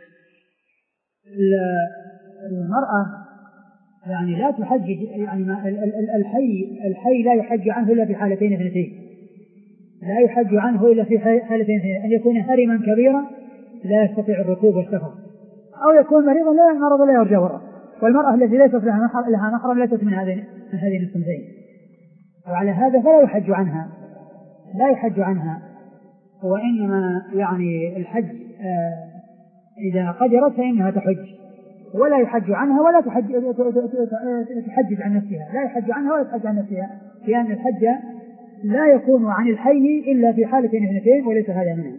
المرأة يعني لا تحج، يعني الحي الحي لا يحج عنه إلا في حالتين اثنتين، لا يحج عنه إلا في حالتين اثنتين: أن يكون هرما كبيرا لا يستطيع الركوب والسفر، أو يكون مريضا لا يمرض ولا يرجى ورا. والمرأة التي ليست لها محرم ليست من هذين من هذين الصنفين، وعلى هذا فلا يحج عنها لا يحج عنها وإنما يعني الحج آه إذا قدرت فإنها تحج، ولا يحج عنها ولا تحج تحجج عن نفسها، لا يحج عنها ولا تحج عن نفسها، لأن الحج لا يكون عن الحي إلا في حالة اثنتين وليس هذا منها.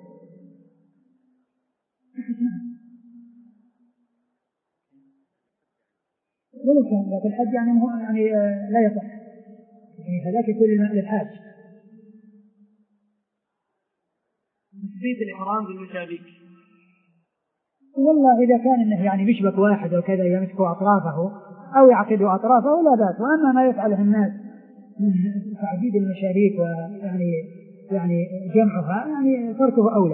ولو كان لكن الحج يعني يعني لا يصح، يعني هذاك يكون للحاج. تثبيت الإحرام بالمشابك، والله إذا كان إنه يعني مشبك واحد أو كذا يمسك أطرافه أو يعقد أطرافه لا بأس، وأما ما يفعله الناس من تعديد المشاريك ويعني يعني جمعها يعني تركه أولى.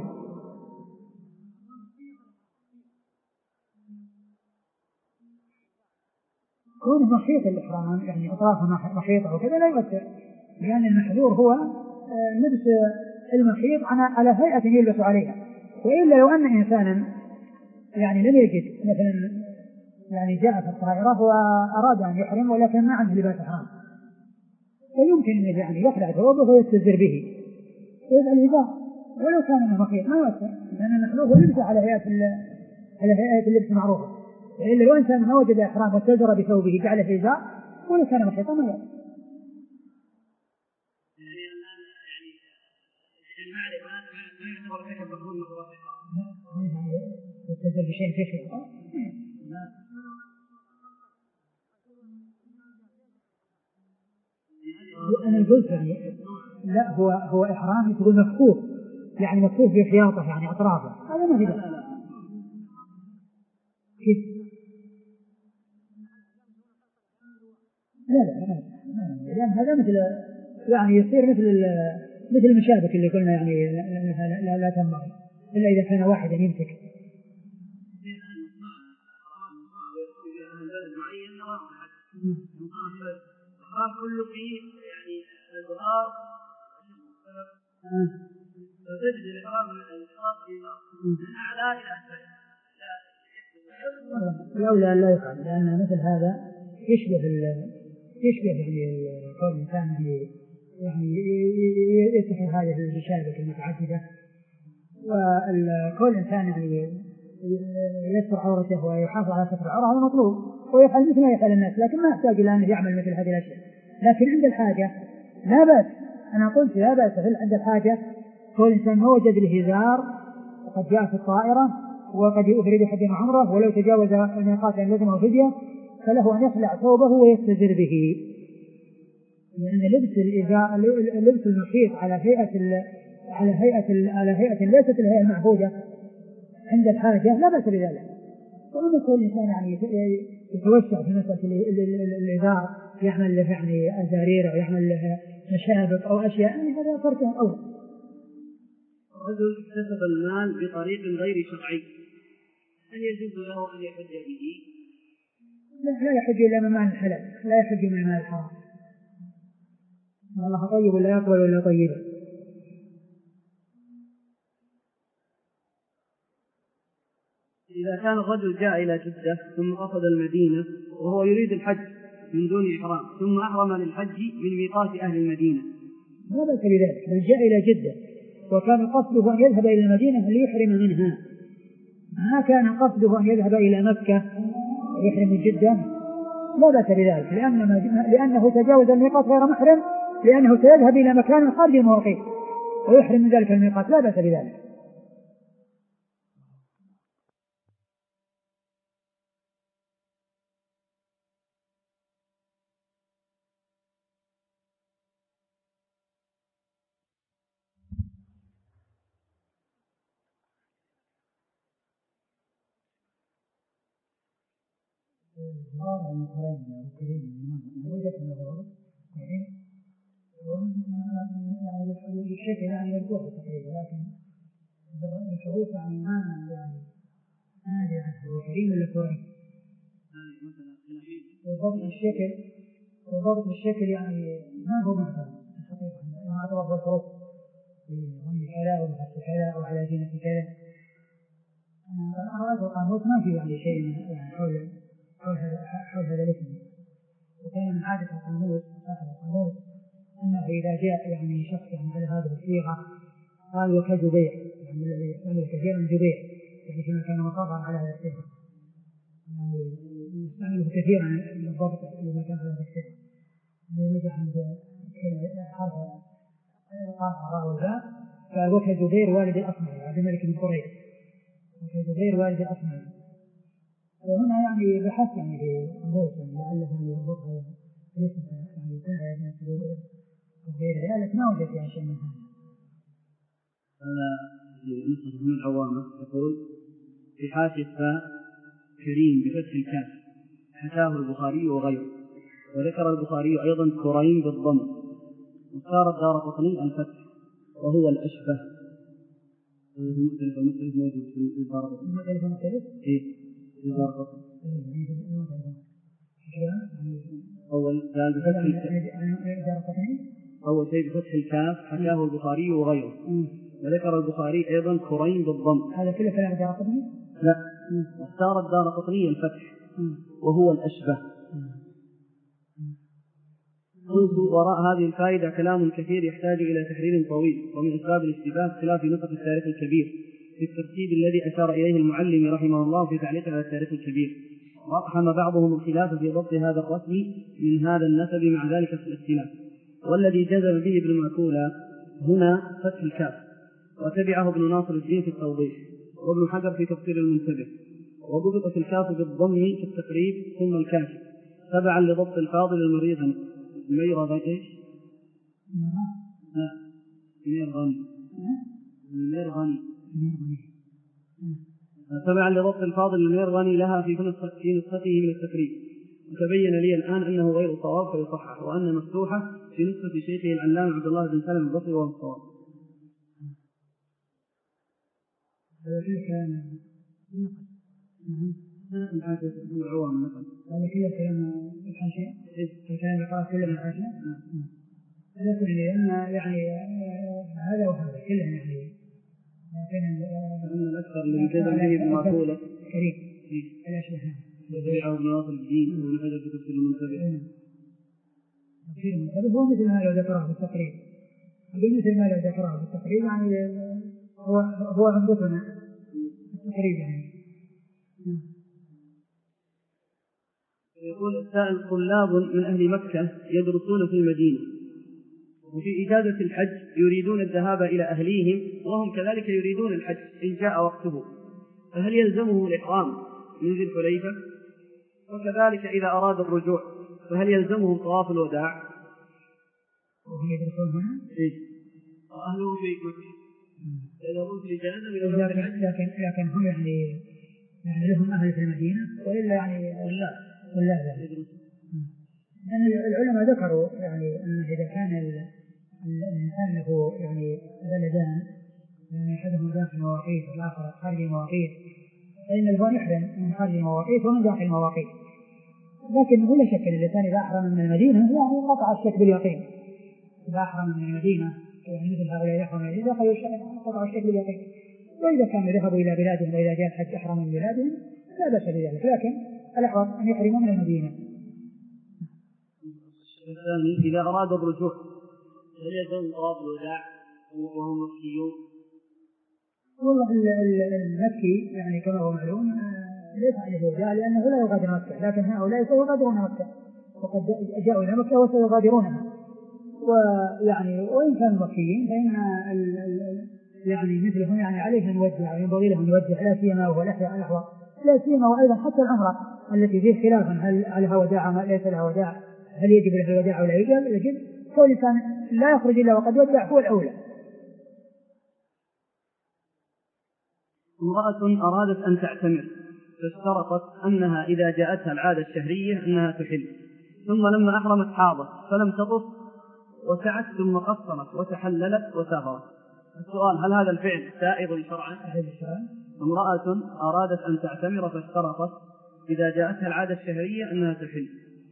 كونه مخيط الإحرام يعني أطرافه مخيطة وكذا لا يؤثر، لأن المحذور هو لبس المخيط على هيئة يلبس عليها. وإلا لو أن إنسانا يعني لم يجد مثلا يعني جاء في الطائرة وأراد أن يحرم ولكن ما عنده لباس إحرام، فيمكن أن يعني يخلع ثوبه ويستزر به ويفعل إزار ولو كان من مخيط ما يؤثر، لأن المحذور لبس على هيئة على هيئة اللبس معروفة. وإلا لو إنسان ما وجد إحرام واستزر بثوبه جعله إزار ولو كان مخيطا ما يؤثر. يستزر بشيء في خير. أنا قلت يعني لا هو هو إحرام تقول مفكوك يعني مفكوك بخياطة يعني أطرافه، هذا ما في ذلك. كيف؟ لا لا لا لأن هذا مثل يعني يصير مثل مثل المشابك اللي قلنا يعني لا لا, لا تنبغي إلا إذا كان واحدا يمسك. كله فيه يعني الظهار فتجد الإحرام من الإحرام من أعلى إلى أسفل لولا لا يفعل، لأن مثل هذا يشبه يشبه يعني قول الإنسان يعني يتخذ هذه المشابك المتعددة، وكل إنسان يعني يستر عورته ويحافظ على ستر العورة هذا مطلوب ويفعل مثل ما يفعل الناس، لكن ما يحتاج إلى أن يعمل مثل هذه الأشياء. لكن عند الحاجة لا بأس، أنا قلت لا بأس عند الحاجة. كل إنسان ما وجد له إزار وقد جاء في الطائرة وقد يفرد حج عمره ولو تجاوز الميقات أن لزمه فدية فله أن يخلع ثوبه ويستزر به، لأن لبس الإزار لبس المخيط على هيئة على هيئة على هيئة ليست الهيئة المعهودة عند الحاجة لا بأس بذلك. وأما كل إنسان يعني يتوسع في مسألة الإزار يعمل له يعني أزارير أو يعمل له مشابك أو أشياء يعني هذا تركه أولى. رجل اكتسب المال بطريق غير شرعي هل يجوز له أن يحج به؟ لا, لا يحج إلا من مال الحلال، لا يحج من المال الحرام. الله طيب ولا يقبل ولا طيبا. إذا كان الرجل جاء إلى جدة ثم قصد المدينة وهو يريد الحج من دون إحرام ثم أحرم للحج من ميقات أهل المدينة لا بأس بذلك. من جاء إلى جدة وكان قصده أن يذهب إلى المدينة ليحرم منها، ما كان قصده أن يذهب إلى مكة ويحرم من جدة، لا بأس بذلك، لأن لأنه تجاوز الميقات غير محرم، لأنه سيذهب إلى مكان خارج المواقيت ويحرم من ذلك الميقات، لا بأس بذلك. الزهار عن القرين والكريم من وجهة النظر يعني يعني الشكل يعني يرجوه تقريبا، لكن بالحروف يعني ما يعني ما أدري عنه كريم ولا كريم. وضبط الشكل وضبط الشكل يعني ما هو محتمل الحقيقة، ما أعتبر بالحروف هم كذا وبحث كذا أو على دينة كذا. أنا رأيت القاموس ما في يعني شيء يعني حول حول هذا حول هذا الاسم. وكان من عادة القاموس صاحب القاموس أنه إذا جاء يعني شخص يعني على هذه الصيغة قال وكجبير، يعني الذي يستعمل كثيرا جبير يعني فيما كان مصغر على هذا الصيغة، يعني يستعمله كثيرا للضبط لما كان على هذا الصيغة. نجح عند حرف قاف راء والباء قال وكجبير والد الأصمعي عبد الملك بن قريش، وكجبير والد الأصمعي. وهنا يعني بحث يعني في القاموس يعني لعله يربطها الاسم يعني يكون على جنس الجبير وغير ذلك، ما وجد يعني شيء من هذا. هذا نصف من العوامة يقول في حاشية الفاء كريم بفتح الكاف حكاه البخاري وغيره، وذكر البخاري أيضا كريم بالضم، واختار الدارقطني الفتح وهو الأشبه. المختلف المختلف موجود في الدارقطني. المختلف المختلف؟ إيه في الدارقطني. أول قال بفتح الكاف، أول شيء بفتح الكاف حكاه البخاري وغيره، وذكر البخاري أيضا كريم بالضم. هذا كله كلام الدارقطني؟ لا، واختار الدارقطني الفتح وهو الأشبه. قلت وراء هذه الفائدة كلام كثير يحتاج إلى تحرير طويل، ومن أسباب الاشتباه اختلاف نقطة التاريخ الكبير في الترتيب الذي أشار إليه المعلم رحمه الله في تعليقه على التاريخ الكبير، وأقحم بعضهم الخلاف في ضبط هذا الرسم من هذا النسب مع ذلك الاختلاف، والذي جزم به ابن ماكولة هنا فتح الكاف، وتبعه ابن ناصر الدين في التوضيح، وابن حجر في تفسير المنتبه، وضبطت الكاف بالضم في التقريب ثم الكاشف تبعا لضبط الفاضل المريض الميرغ ايش؟ لا ميرغني الميرغني تبعا لضبط الفاضل الميرغني لها في نسخته من التقريب، وتبين لي الآن أنه غير صواب فيصحح، وأن مفتوحة في نسخة شيخه العلامة عبد الله بن سلم البصري وهو الصواب. هذا كان الحاشية العوام مثلا هذا كله كلام الحاشية، الكلام يقرأ كله من الحاشية. هذا كله لأن يعني هذا وهذا كله يعني لكن لأن الأكثر اللي جزم به ابن ماكولة كريم الأشبه تبعه ابن ناصر الدين وابن حجر في تفسير المنتبه. تفسير المنتبه هو مثل ما لو ذكره في التقريب، مثل ما لو ذكره في التقريب يعني هو هو عمدتنا التقريب يعني. يقول السائل طلاب من أهل مكة يدرسون في المدينة وفي إجازة الحج يريدون الذهاب إلى أهليهم وهم كذلك يريدون الحج إن جاء وقته، فهل يلزمهم الإحرام من ذي الحليفة؟ وكذلك إذا أراد الرجوع فهل يلزمهم طواف الوداع؟ وهم يدرسون هنا؟ إيه وأهلهم في مكة يذهبون في الإجازة لكن لكن لكن هم يعني يعني لهم أهل في المدينة وإلا يعني لا ولا لا. لأن العلماء ذكروا يعني أن إذا كان الإنسان له يعني بلدان يعني أحدهما داخل المواقيت والآخر خارج المواقيت فإن الإنسان يحرم من خارج المواقيت ومن داخل المواقيت، لكن لا شك أن الإنسان إذا أحرم من المدينة يعني قطع الشك باليقين. إذا أحرم من المدينة يعني مثل هؤلاء يحرم من المدينة قطع الشك باليقين، وإذا كانوا ذهبوا إلى بلادهم وإذا جاء الحج أحرموا من بلادهم لا بأس بذلك، لكن الأحوط أن يحرموا من المدينة. الثاني إذا أرادوا الرجوع هل يلزم طواف الوداع وهم مكيون؟ والله المكي يعني كما هو معلوم ليس عليه وداع لأنه لا يغادر مكة، لكن هؤلاء سيغادرون مكة وقد جاءوا إلى مكة وسيغادرونها. ويعني وإن كانوا مكيين فإن يعني مثلهم يعني عليه أن يودع وينبغي له أن يودع، لا سيما وهو الأحوط، لا سيما وأيضا حتى العمرة التي فيه خلافا هل لها وداع ما ليس لها وداع، هل يجب له الوداع ولا يجب؟ يجب. كل إنسان لا يخرج إلا وقد ودع هو الأولى. امرأة أرادت أن تعتمر فاشترطت أنها إذا جاءتها العادة الشهرية أنها تحل، ثم لما أحرمت حاضت فلم تطف وسعت ثم قصرت وتحللت وسافرت. السؤال هل هذا الفعل سائغ شرعا؟ امرأة أرادت أن تعتمر فاشترطت إذا جاءتها العادة الشهرية أنها تحل،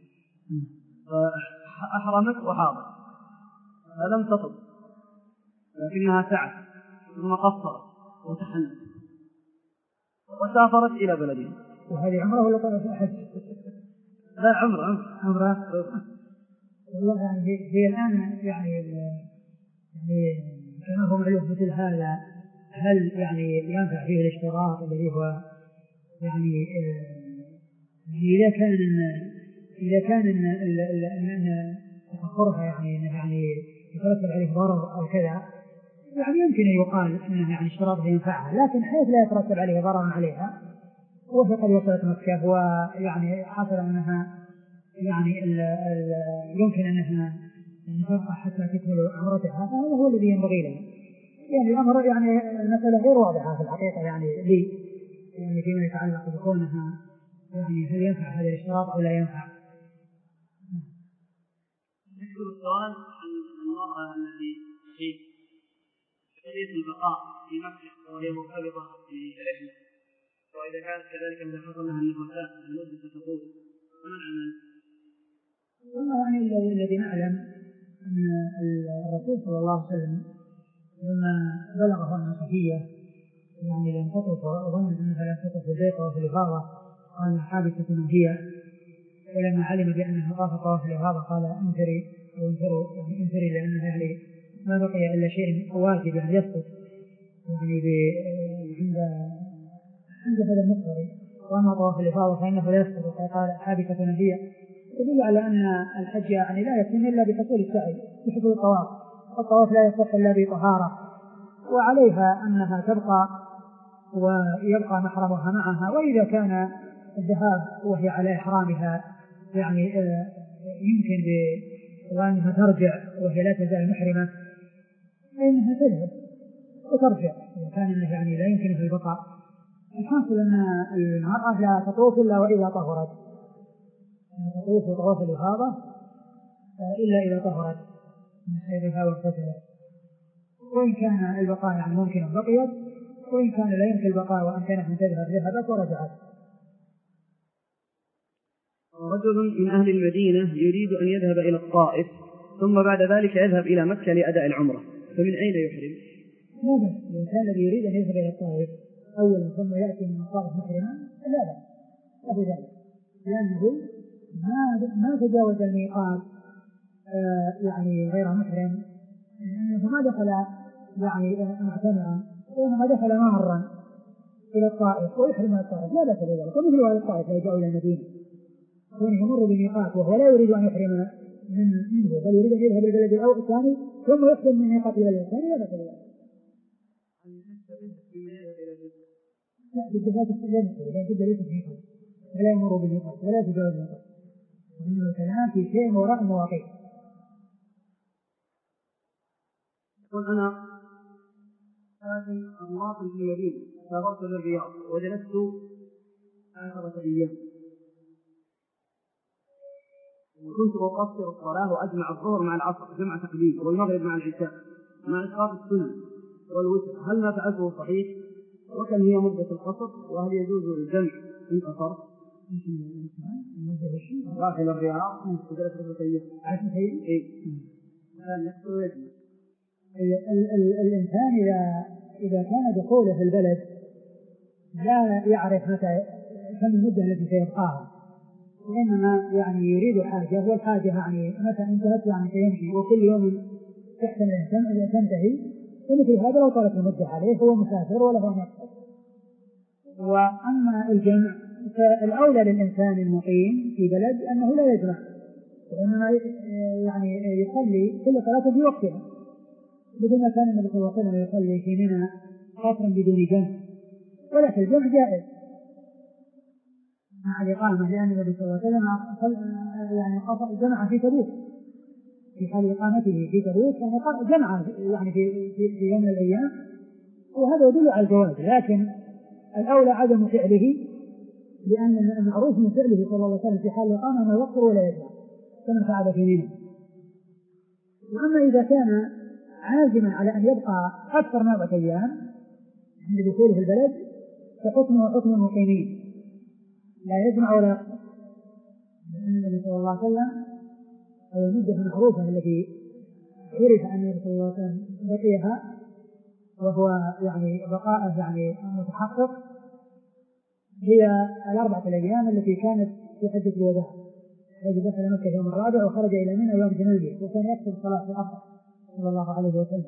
فأحرمت وحاضت فلم تطف لكنها سعت ثم قصرت وتحللت وسافرت إلى بلدها. وهذه عمره ولا طلعت حج؟ لا عمره. عمره. والله يعني هي الآن يعني يعني كما هو معلوم مثل هذا هل يعني ينفع فيه الاشتراط الذي هو يعني إذا كان إذا كان أن تأخرها يعني يعني يترتب عليه ضرر أو كذا يعني يمكن أن يقال أنه يعني اشتراط ينفعها، لكن حيث لا يترتب عليه ضرر عليها وقد وصلت مكة ويعني حصل أنها يعني ال ال يمكن أنها تبقى حتى تكمل عمرتها، فهذا هو الذي ينبغي لها. يعني الأمر يعني المسألة غير واضحة في الحقيقة يعني لي يعني فيما يتعلق بكونها يعني هل ينفع هذا الاشتراط أو لا ينفع. نذكر السؤال عن المرأة التي تحيط بقضية البقاء في مكة وهي مرتبطة برحلة، وإذا كانت كذلك إذا حصل لها النفساء المدة ستطول فمن عمل؟ والله يعني الذي نعلم أن الرسول صلى الله عليه وسلم لما بلغه أن صفية يعني لم تطف وظن أنها لم تطف البيت وفي الإفاضة قال حادثة هي، ولما علم بأنها طافت طواف الإفاضة قال انفري أو انفروا يعني انفري لأنها يعني ما بقي إلا شيء واجب يعني يسقط يعني عند عند هذا المقتضي، وأما طواف الإفاضة فإنه لا يسقط. قال حادثة هي يدل على أن الحج يعني لا يتم إلا بحصول السعي بحصول الطواف، والطواف لا يصح إلا بطهارة، وعليها أنها تبقى ويبقى محرمها معها. وإذا كان الذهاب وهي على إحرامها يعني يمكن بأنها ترجع وهي لا تزال محرمة فإنها تذهب وترجع إذا كان يعني لا يمكنها البقاء. الحاصل أن المرأة لا تطوف إلا وإذا طهرت، لا تطوف طواف الإفاضة إلا إذا طهرت من حيضها واغتسلت، وإن كان البقاء يعني ممكن بقيت، وإن كان لا يمكن البقاء وأمكنها أن تذهب ذهبت ورجعت. رجل من أهل المدينة يريد أن يذهب إلى الطائف ثم بعد ذلك يذهب إلى مكة لأداء العمرة، فمن أين يحرم؟ لا بأس، الإنسان الذي يريد أن يذهب إلى الطائف أولا ثم يأتي من الطائف محرما لا بأس له ذلك، لأنه ما ما تجاوز الميقات آه يعني غير محرم، لأنه ما دخل يعني معتمرا وإنما دخل مارا إلى الطائف ويحرم من الطائف لا بأس بذلك. ومثل هذا الطائف لو جاءوا إلى المدينة كونه يمر بميقات وهو لا يريد أن يحرم من منه بل يريد أن يذهب إلى البلد الأول الثاني ثم يحرم من ميقات البلد الثاني لا بأس بذلك. لا جدة لا تحرم لأن جدة ليست ميقات ولا يمر بالميقات ولا تجاوز الميقات، وإنما الكلام في شيء وراء المواقيت. يقول أنا هذه المواطن في المدينة سافرت للرياض وجلست عشرة أيام وكنت أقصر الصلاة وأجمع الظهر مع العصر جمع تقديم والمغرب مع العشاء مع إسقاط السنن والوتر، هل ما فعلته صحيح؟ وكم هي مدة القصر؟ وهل يجوز الجمع إن قصرت؟ داخل الرياض وجلست عشرة أيام. عشرة أيام؟ إيه. الإنسان إذا إذا كان دخوله في البلد لا يعرف متى كم المدة التي سيبقاها، وإنما يعني يريد حاجة، والحاجة يعني متى انتهت يعني سيمشي، وكل يوم تحتمل أن تنتهي، فمثل هذا لو طالت المدة عليه هو مسافر وله أن يقصر. وأما الجمع فالأولى للإنسان المقيم في بلد أنه لا يجمع، وإنما يعني يصلي كل صلاة في وقتها، مثل ما كان النبي صلى الله عليه وسلم يصلي في منى قصرا بدون جمع، ولكن الجمع جائز مع الإقامة، لأن النبي صلى الله عليه وسلم يعني جمع في تبوك في حال إقامته في تبوك، يعني جمع يعني في, في, في يوم من الأيام، وهذا يدل على الجواز. لكن الأولى عدم فعله، لأن المعروف من فعله صلى الله عليه وسلم في حال الإقامة ما يقصر ولا يجمع كما فعل في منى. وأما إذا كان عازما على أن يبقى أكثر من أربعة أيام عند دخوله في البلد فحكمه حكم المقيمين، لا يجمع ولا يقصر، لأن النبي صلى الله عليه وسلم أو المدة المعروفة التي عرف أن النبي صلى الله عليه وسلم بقيها وهو يعني بقاء يعني متحقق هي الأربعة الأيام التي كانت في حجة الوداع، حيث دخل مكة يوم الرابع وخرج إلى منى يوم ثمانية، وكان يقصد الصلاة في الأربع صلى الله عليه وسلم.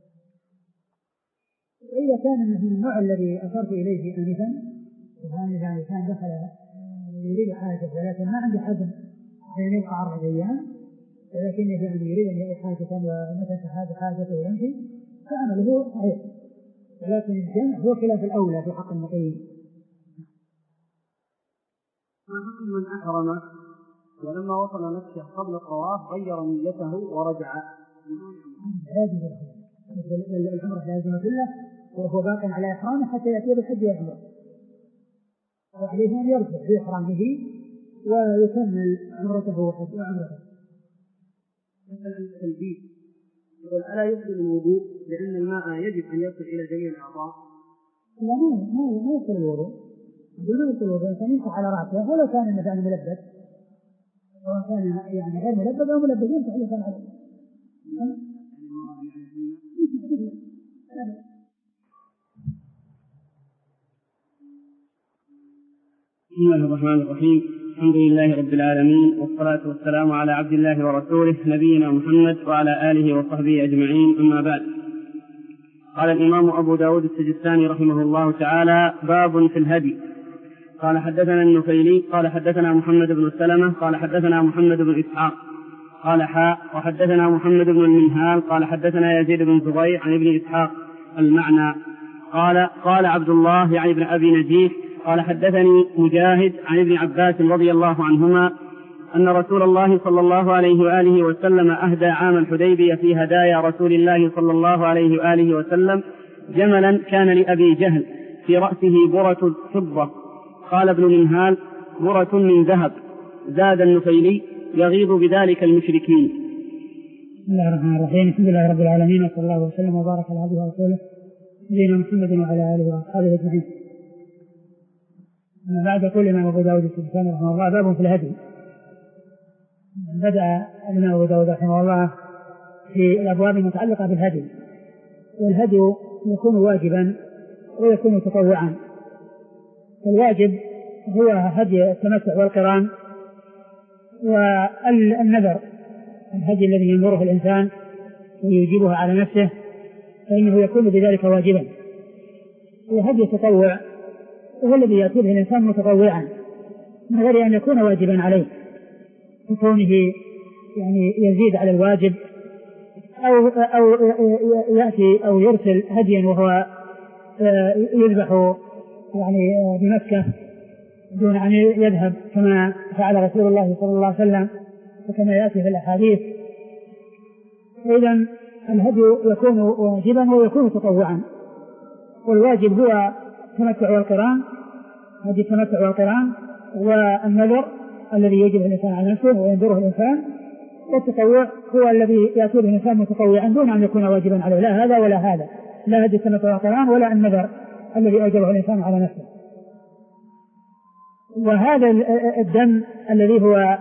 وإذا كان من النوع الذي أشرت إليه آنفا، يعني كان دخل يريد حاجة ولكن ما عنده حزم بأن يبقى أربعة أيام، ولكنه يعني يريد أن يأتي حاجة ومتى هذا حاجته ويمشي، فعمله صحيح، ولكن الجمع هو خلاف الأولى في حق المقيم. ما حكم من أحرم ولما وصل مكة قبل الطواف غير نيته ورجع؟ هذه العمرة لازمة له وهو باق على إحرامه حتى يأتي بالحج والعمرة، وعليه أن يرجع في إحرامه ويكمل عمرته وعمرته. مثلا التلبيس يقول ألا يبطل الوضوء لأن الماء يجب أن يصل إلى جميع الأعضاء؟ لا ما ما ما يبطل الوضوء، ما يبطل الوضوء، الإنسان يمسح على رأسه ولو كان المكان ملبس، سواء كان يعني غير ملبس أو ملبس يمسح الإنسان عليه. بسم الله الرحمن الرحيم، الحمد لله رب العالمين، والصلاة والسلام على عبد الله ورسوله نبينا محمد وعلى آله وصحبه أجمعين، أما بعد. قال الإمام أبو داود السجستاني رحمه الله تعالى: باب في الهدي. قال حدثنا النفيلي قال حدثنا محمد بن سلمة قال حدثنا محمد بن إسحاق قال حاء وحدثنا محمد بن المنهال قال حدثنا يزيد بن زبير عن ابن إسحاق المعنى قال قال عبد الله يعني ابن أبي نجيح قال حدثني مجاهد عن ابن عباس رضي الله عنهما أن رسول الله صلى الله عليه وآله وسلم أهدى عام الحديبية في هدايا رسول الله صلى الله عليه وآله وسلم جملا كان لأبي جهل في رأسه برة فضة. قال ابن منهال: برة من ذهب. زاد النفيلي: يغيظ بذلك المشركين. بسم الله الرحمن الرحيم، الحمد لله رب العالمين، وصلى الله وسلم وبارك على عبده ورسوله نبينا محمد وعلى آله وأصحابه أجمعين. بعد يقول الإمام أبو داود السجستاني رحمه الله: باب في الهدي. بدأ الإمام أبو داود رحمه الله في الأبواب المتعلقة بالهدي، والهدي يكون واجبا ويكون تطوعا. الواجب هو هدي التمتع والقران والنذر، الهدي الذي ينذره الإنسان ويجيبه على نفسه فإنه يكون بذلك واجبا. وهدي التطوع هو الذي يأتي به الإنسان متطوعا من غير أن يكون واجبا عليه، بكونه يعني يزيد على الواجب، أو, أو يأتي أو يرسل هديا وهو يذبح يعني بمكة دون أن يذهب كما فعل رسول الله صلى الله عليه وسلم وكما يأتي في الأحاديث. إذن الهدي يكون واجبا ويكون تطوعا، والواجب هو التمتع والقران، هدي التمتع والقران، والنذر الذي يجب الإنسان على نفسه وينذره الإنسان، والتطوع هو الذي يأتي به الإنسان متطوعا دون أن يكون واجبا عليه، لا هذا ولا هذا، لا هدي التمتع والقران ولا النذر الذي أوجبه الإنسان على نفسه. وهذا الدم الذي هو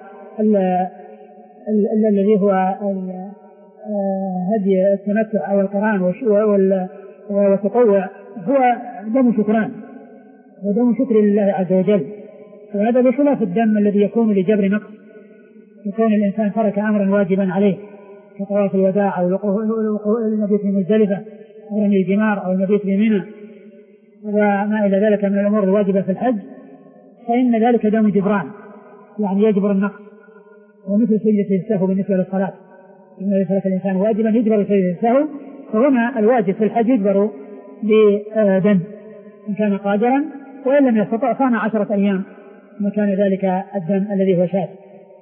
الذي هو هدي التمتع أو القران والتطوع هو دم شكران، هو دم شكر لله عز وجل، وهذا بخلاف الدم الذي يكون لجبر نقص، يكون الإنسان ترك أمرا واجبا عليه كطواف الوداع أو المبيت في مزدلفة أو رمي الجمار أو المبيت في منى وما إلى ذلك من الأمور الواجبة في الحج، فإن ذلك دم جبران، يعني يجبر النقص، ومثل سجدة السهو بالنسبة للصلاة، إن يترك الإنسان واجبا يجبر سجدة السهو، فهنا الواجب في الحج يجبر بدم إن كان قادرا، وإن لم يستطع صام عشرة أيام مكان ذلك الدم الذي هو شاذ.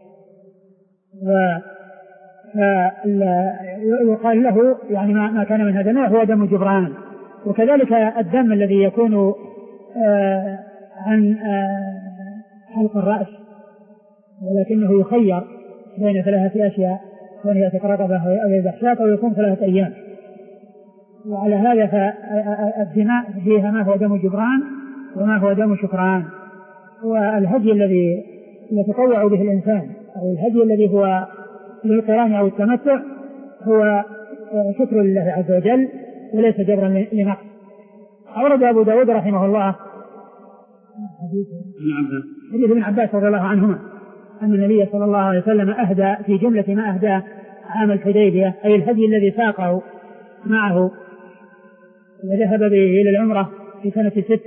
ويقال له يعني ما كان من هذا النوع هو دم جبران. وكذلك الدم الذي يكون عن حلق الرأس ولكنه يخير بين ثلاثة أشياء، وأن يتقرقبه أو يزحشاك أو يكون ثلاثة أيام، وعلى هذا فالدماء فيها ما هو دم جبران وما هو دم شكران. والهدي الذي يتطوع به الإنسان أو الهدي الذي هو للقران أو التمتع هو شكر لله عز وجل وليس جبرا لنقص. أورد أبو داود رحمه الله حديث ابن عباس رضي الله عنهما أن النبي صلى الله عليه وسلم أهدى في جملة ما أهدى عام الحديبية، أي الهدي الذي ساقه معه وذهب به إلى العمرة في سنة ست،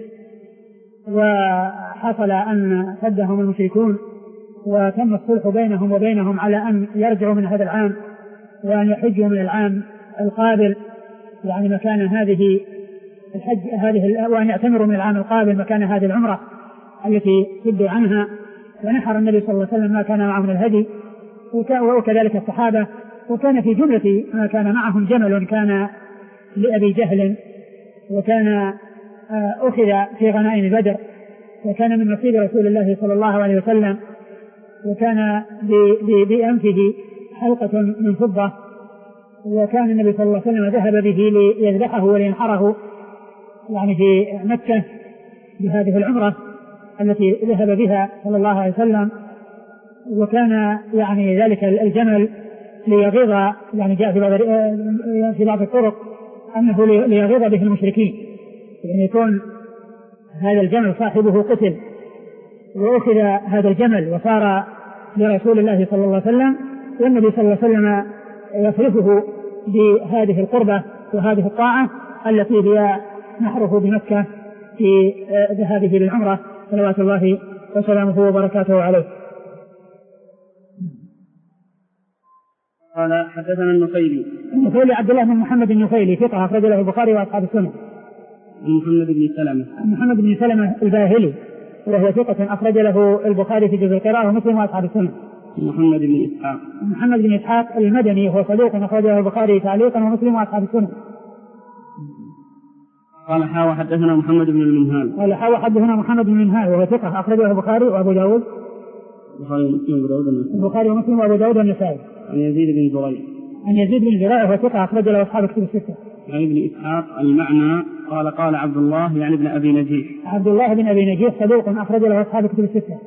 وحصل أن صدهم المشركون وتم الصلح بينهم وبينهم على أن يرجعوا من هذا العام وأن يحجوا من العام القابل، يعني مكان هذه الحج هذه، وأن يعتمروا من العام القابل مكان هذه العمرة التي سدوا عنها. ونحر النبي صلى الله عليه وسلم ما كان معه من الهدي وكذلك الصحابة. وكان في جملة ما كان معهم جمل كان لأبي جهل، وكان أخذ في غنائم بدر، وكان من نصيب رسول الله صلى الله عليه وسلم، وكان بأنفه حلقة من فضة، وكان النبي صلى الله عليه وسلم ذهب به ليذبحه ولينحره يعني في مكة بهذه العمرة التي ذهب بها صلى الله عليه وسلم. وكان يعني ذلك الجمل ليغيظ، يعني جاء في بعض في بعض الطرق أنه ليغيظ به المشركين، يعني يكون هذا الجمل صاحبه قتل وأخذ هذا الجمل وصار لرسول الله صلى الله عليه وسلم، والنبي صلى الله عليه وسلم يصرفه بهذه القربة وهذه الطاعة التي هي نحره بمكة في ذهابه للعمرة صلوات الله وسلامه وبركاته عليه. قال حدثنا النخيلي النخيلي عبد الله بن محمد النخيلي ثقة أخرج له البخاري وأصحاب السنة. محمد بن سلمة محمد بن سلمة الباهلي وهو ثقة أخرج له البخاري في جزء القراءة ومسلم وأصحاب السنة. محمد بن إسحاق محمد بن إسحاق المدني هو صدوق أخرج له البخاري تعليقا ومسلم وأصحاب السنة. قال حاوى حدثنا محمد بن المنهال قال حاوى حدثنا محمد بن المنهال وهو ثقة أخرج له البخاري وأبو داود البخاري ومسلم وأبو داود البخاري ومسلم وأبو داود والنسائي. عن يزيد بن زريع عن يزيد بن زريع وهو ثقة أخرج له أصحاب الكتب الستة. عن ابن إسحاق المعنى قال قال عبد الله يعني ابن أبي نجيح عبد الله بن أبي نجيح صدوق أخرج له أصحاب الكتب الستة.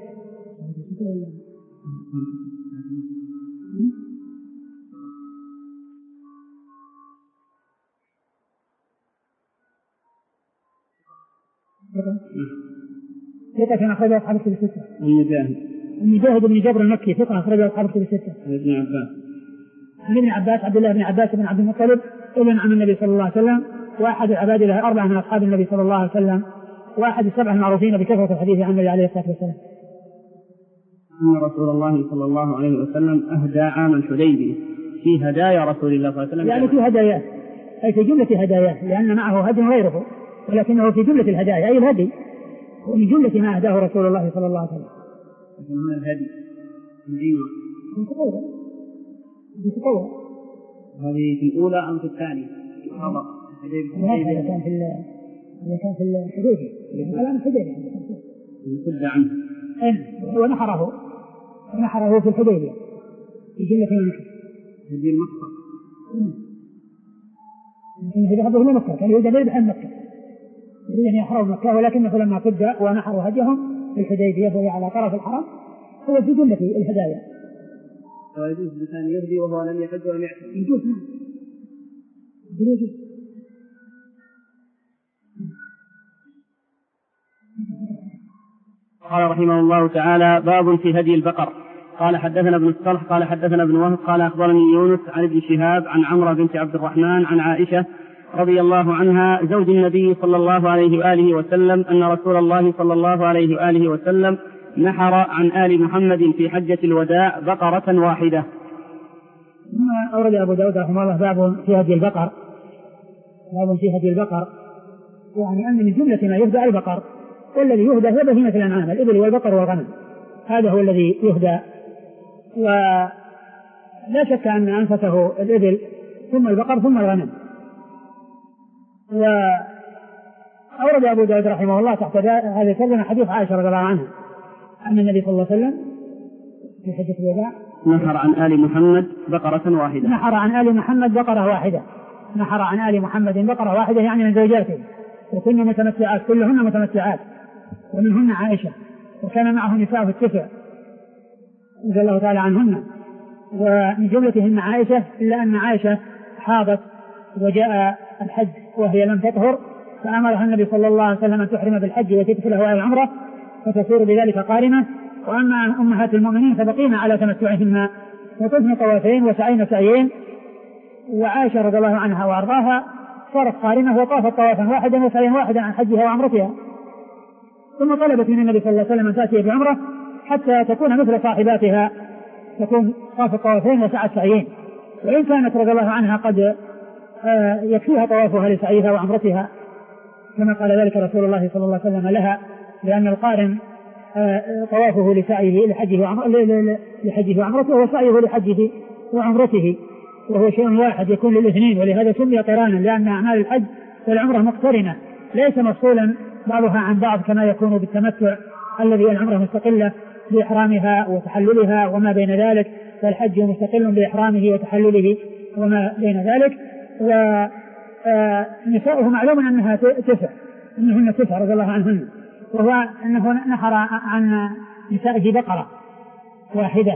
ثقة أخرج له أصحاب الكتب الستة. المجاهد المجاهد بن جبر المكي ثقة أخرج له أصحاب الكتب الستة. ابن عباس عن ابن عباس عبد الله بن عباس بن عبد المطلب ابن عم النبي صلى الله عليه وسلم، واحد العباد له أربعة من أصحاب النبي صلى الله عليه وسلم، واحد السبع المعروفين بكثرة الحديث عن النبي عليه الصلاة والسلام. أن رسول الله صلى الله عليه وسلم أهدى عام الحديبية في هدايا رسول الله صلى الله عليه وسلم، يعني في هداياه أي في جملة هداياه، لأن معه هدي غيره ولكنه في جملة الهدايا أي الهدي ومن جملة ما أهداه رسول الله صلى الله عليه وسلم. لكن هنا الهدي من أين؟ من تطوع من تطوع. هذه في الأولى أم في الثانية؟ هذا هذا كان في ال كان في الحديبية الآن الحديبية يصد عنه ونحره ونحره في الحديبية في جملة مكة. هذه المكة لكن إذا هذا هو مكة كان يريد أن يذبح مكة، يريد أن يحرر مكة، ولكنه لما صد ونحروا هديهم في الحديبية وهي على طرف الحرم هو في جملة الهدايا. ويجوز لسان يهدي وهو لم يحج ولم يعتمر. يجوز نعم يجوز قال رحمه الله تعالى: باب في هدي البقر. قال حدثنا ابن الصلح قال حدثنا ابن وهب قال أخبرني يونس عن ابن شهاب عن عمرو بنت عبد الرحمن عن عائشة رضي الله عنها زوج النبي صلى الله عليه وآله وسلم أن رسول الله صلى الله عليه وآله وسلم نحر عن آل محمد في حجة الوداع بقرة واحدة. ثم أورد أبو داود رحمه الله باب في هدي البقر. باب في هدي البقر يعني أن من جملة ما يهدى البقر، والذي يهدى هو بهيمة الأنعام الإبل والبقر والغنم، هذا هو الذي يهدى. ولا شك أن أنفسه الإبل ثم البقر ثم الغنم. وأورد أبو داود رحمه الله تحت هذه الترجمة حديث عائشة رضي الله عنها أن النبي صلى الله عليه وسلم في حجة الوداع نحر عن آل محمد بقرة واحدة. نحر عن آل محمد بقرة واحدة. نحر عن آل محمد بقرة واحدة يعني من زوجاته، وكن متمتعات، كلهن متمتعات، ومنهن عائشة، وكان معه نساء في التسع رضي الله تعالى عنهن، ومن جملتهن عائشة، إلا أن عائشة حاضت وجاء الحج وهي لم تطهر، فأمرها النبي صلى الله عليه وسلم أن تحرم بالحج وتدخله على العمرة فتصير بذلك قارنة. وأما أمهات المؤمنين فبقين على تمتعهن وطفن طوافين وسعين سعيين، وعائشة رضي الله عنها وأرضاها صارت قارنة وطافت طوافا واحدا وسعيا واحدا عن حجها وعمرتها، ثم طلبت من النبي صلى الله عليه وسلم أن تأتي بعمرة حتى تكون مثل صاحباتها، تكون طافت طوافين وسعت سعيين. وإن كانت رضي الله عنها قد يكفيها طوافها لسعيها وعمرتها كما قال ذلك رسول الله صلى الله عليه وسلم لها، لأن القارن طوافه لسعيه لحجه وعمرته وسعيه لحجه وعمرته، وهو شيء واحد يكون للاثنين، ولهذا سمي قرانا، لأن أعمال الحج والعمرة مقترنة ليس مفصولا بعضها عن بعض كما يكون بالتمتع الذي العمرة مستقلة بإحرامها وتحللها وما بين ذلك، فالحج مستقل بإحرامه وتحلله وما بين ذلك. ونساؤه معلوم أنها تسع، أنهن تسع رضي الله عنهن، وهو أنه نحر عن نسائه بقرة واحدة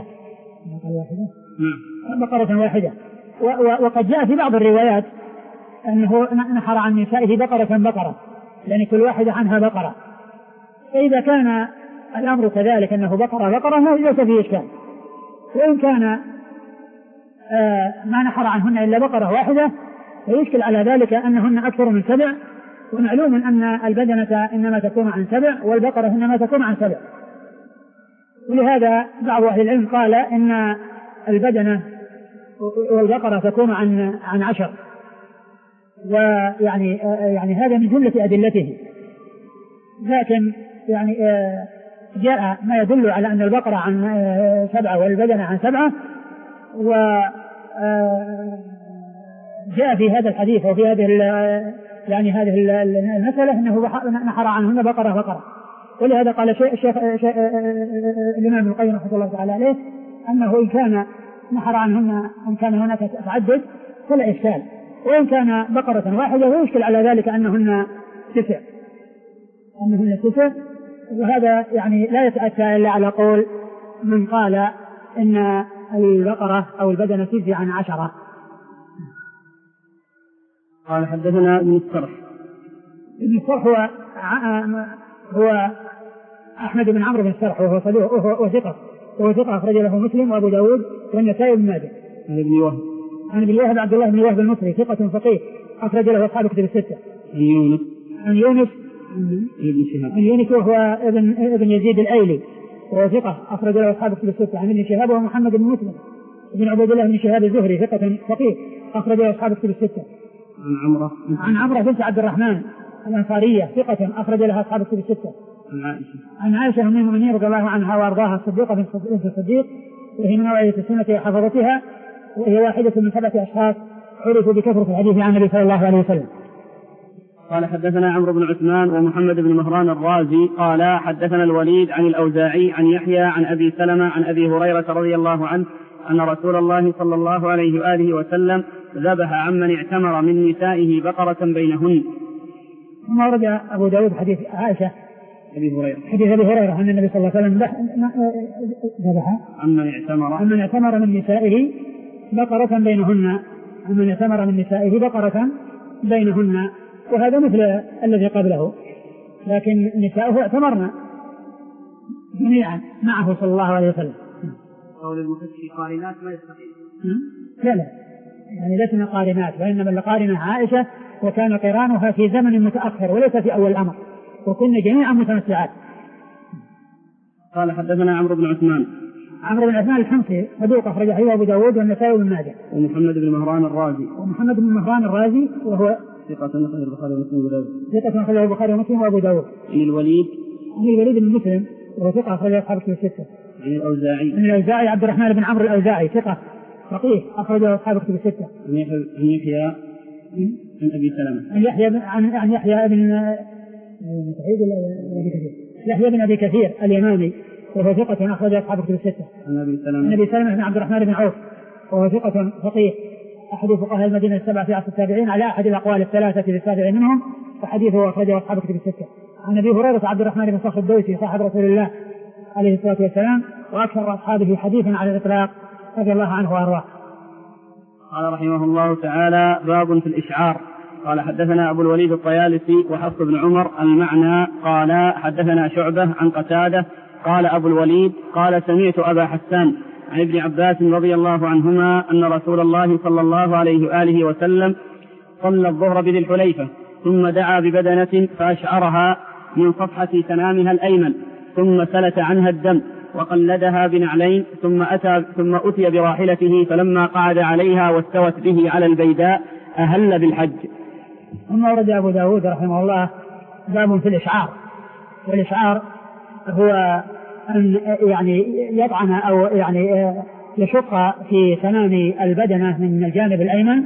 بقرة واحدة. وقد جاء في بعض الروايات أنه نحر عن نسائه بقرة بقرة، لأن كل واحدة عنها بقرة. فإذا كان الأمر كذلك أنه بقرة بقرة ليس فيه إشكال، وإن كان آه ما نحر عنهن إلا بقرة واحدة فيشكل على ذلك أنهن أكثر من سبع، ومعلوم أن البدنة إنما تكون عن سبع والبقرة إنما تكون عن سبع. ولهذا بعض أهل العلم قال إن البدنة والبقرة تكون عن عن عشر، ويعني يعني هذا من جملة أدلته. لكن يعني جاء ما يدل على أن البقرة عن سبعة والبدنة عن سبعة، وجاء في هذا الحديث وفي هذه يعني هذه المسألة أنه نحر عنهن بقرة بقرة. ولهذا قال الشيخ الإمام ابن القيم رحمه الله تعالى عليه أنه إن كان نحر عنهن إن كان هناك تعدد فلا إشكال، وإن كان بقرة واحدة ويشكل على ذلك أنهن تسع أنهن تسع وهذا يعني لا يتأتى إلا على قول من قال إن البقرة أو البدنة تجزي عن عشرة. قال حدثنا ابن الصرح. ابن الصرح هو هو أحمد بن عمرو بن الصرح، وهو صدوق وهو ثقة وهو ثقة أخرج له مسلم وأبو داود والنسائي وابن ماجه. عن ابن وهب عن ابن وهب عبد الله بن وهب المصري ثقة فقيه أخرج له أصحاب كتب الستة. عن يونس عن يونس ابن شهاب عن يونس وهو ابن ابن يزيد الأيلي وهو ثقة أخرج له أصحاب كتب الستة. عن ابن شهاب وهو محمد بن مسلم ابن عبد الله بن شهاب الزهري ثقة فقيه أخرج له أصحاب كتب الستة. عن عمرة عن عمرة بنت عبد الرحمن الأنصارية ثقة أخرج لها أصحاب كتب الستة. عن عائشة عن عائشة أم المؤمنين رضي الله عنها وأرضاها الصديقة بنت الصديق، وهي من نوعية السنة وحفظتها، وهي واحدة من سبعة أشخاص عرفوا بكثرة الحديث عن النبي صلى الله عليه وسلم. قال حدثنا عمرو بن عثمان ومحمد بن مهران الرازي قال حدثنا الوليد عن الأوزاعي عن يحيى عن أبي سلمة عن أبي هريرة رضي الله عنه أن رسول الله صلى الله عليه وآله وسلم ذبح عمن اعتمر من نسائه بقرة بينهن. ثم ورد أبو داود حديث عائشة أبي هريرة حديث أبي هريرة أن النبي صلى الله عليه وسلم ذبح عمن اعتمر عمن اعتمر من نسائه بقرة بينهن عمن اعتمر من نسائه بقرة بينهن، وهذا مثل الذي قبله، لكن نساؤه اعتمرن جميعا معه صلى الله عليه وسلم. قول المفتي قارنات ما يستقيم. لا لا يعني لسنا قارنات، وإنما لقارنة عائشة وكان قرانها في زمن متأخر وليس في أول الأمر، وكنا جميعا متمتعات. قال حدثنا عمرو بن عثمان. عمرو بن عثمان الحمصي صدوق أخرج حديثه أبو داود والنسائي وابن ماجه. ومحمد بن مهران الرازي. ومحمد بن مهران الرازي وهو ثقة أخرجه البخاري ومسلم وأبو داود. ثقة أخرجه البخاري ومسلم وأبو داود. عن الوليد. عن الوليد بن مسلم وهو ثقة أخرجه أصحاب الكتب الستة. عن الأوزاعي. عن الأوزاعي عبد الرحمن بن عمرو الأوزاعي ثقة فقيه أخرجه أصحاب الكتب الستة. عن يحيى عن أبي سلمة. عن يحيى عن عن يحيى بن سعيد أبي كثير. يحيى بن أبي كثير اليماني وهو ثقة أخرجه أصحاب الكتب الستة. عن أبي سلمة. عن أبي سلمة بن عبد الرحمن بن عوف وهو ثقة فقيه أحد فقهاء المدينة السبعة في عصر التابعين على أحد الأقوال الثلاثة في السابع منهم، وحديثه أخرجه أصحاب الكتب الستة. عن أبي هريرة عبد الرحمن بن صخر الدوسي صاحب رسول الله عليه الصلاة والسلام وأكثر أصحابه حديثا على الإطلاق رضي الله عنه وأرضاه. قال رحمه الله تعالى: باب في الإشعار. قال حدثنا أبو الوليد الطيالسي وحفص بن عمر المعنى قال حدثنا شعبة عن قتادة قال أبو الوليد قال سمعت أبا حسان عن ابن عباس رضي الله عنهما أن رسول الله صلى الله عليه وآله وسلم صلى الظهر بذي الحليفة ثم دعا ببدنة فأشعرها من صفحة سنامها الأيمن ثم سلت عنها الدم وقلدها بنعلين ثم أتى ثم أتي براحلته فلما قعد عليها واستوت به على البيداء أهل بالحج. ثم ورد أبو داود رحمه الله باب في الإشعار. والإشعار هو أن يعني يطعن أو يعني يشق في سنام البدنة من الجانب الأيمن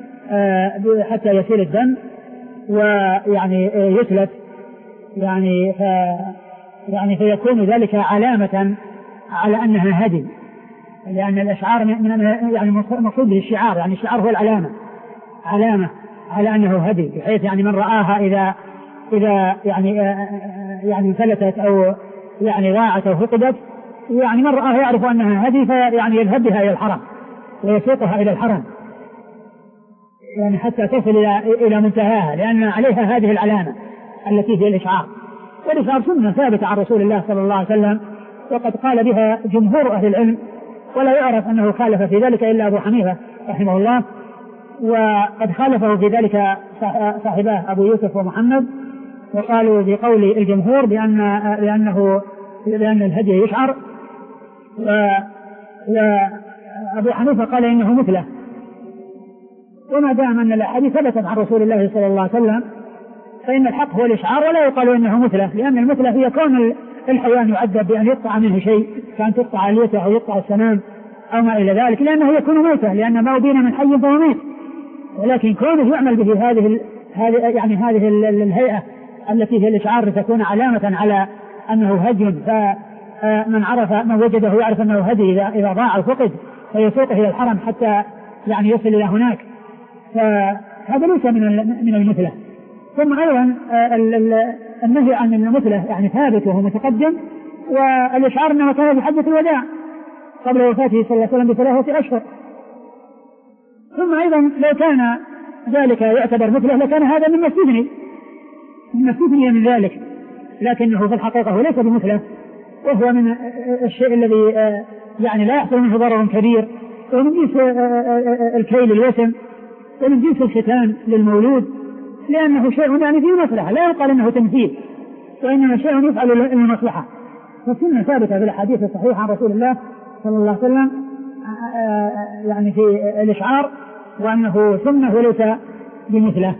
حتى يسيل الدم ويعني يسلت يعني ف يعني فيكون ذلك علامة على أنها هدي، لأن الإشعار من يعني مقصود به الشعار، يعني الشعار هو العلامة، علامة على أنه هدي، بحيث يعني من رآها إذا إذا يعني يعني انفلتت أو يعني ضاعت أو فقدت، يعني من رآها يعرف أنها هدي فيعني يذهب بها إلى الحرم ويسوقها إلى الحرم يعني حتى تصل إلى إلى منتهاها، لأن عليها هذه العلامة التي هي الإشعار. والإشعار سنة ثابتة عن رسول الله صلى الله عليه وسلم، وقد قال بها جمهور أهل العلم، ولا يعرف أنه خالف في ذلك إلا أبو حنيفة رحمه الله، وقد خالفه في ذلك صاحباه أبو يوسف ومحمد، وقالوا بقول الجمهور بأن لأنه لأن الهدي يشعر، وأبو حنيفة قال إنه مثله. وما دام أن الأحاديث ثبتت عن رسول الله صلى الله عليه وسلم فإن الحق هو الإشعار، ولا يقال إنه مثله، لأن المثله هي كون الحيوان يعذب بأن يقطع منه شيء، كان تقطع اليته أو يقطع السنام أو ما إلى ذلك، لأنه يكون ميتا، لأن ما أبين من حي فهو ميت. ولكن كونه يعمل به هذه هذه يعني هذه الهيئة التي هي الإشعار لتكون علامة على أنه هدي، فمن عرف من وجده يعرف أنه هدي إذا إذا ضاع أو فقد فيسوقه إلى الحرم حتى يعني يصل إلى هناك، فهذا ليس من من المثلة. ثم أيضا النهي عن المثلة يعني ثابت وهو متقدم، والإشعار أنه كان في حجة الوداع قبل وفاته صلى الله عليه وسلم بثلاثة أشهر. ثم أيضا لو كان ذلك يعتبر مثله لكان هذا مما استثني مما استثني من ذلك، لكنه في الحقيقة هو ليس بمثله، وهو من الشيء الذي يعني لا يحصل منه ضرر كبير، ومن جنس الكيل الوسم ومن جنس الختان للمولود، لأنه شيء يعني فيه مصلحة، لا يقال أنه تمثيل، وإنما شيء يفعل للمصلحة. فالسنة ثابتة في الحديث الصحيح عن رسول الله صلى الله عليه وسلم يعني في الإشعار، وأنه سنة وليس بمثله.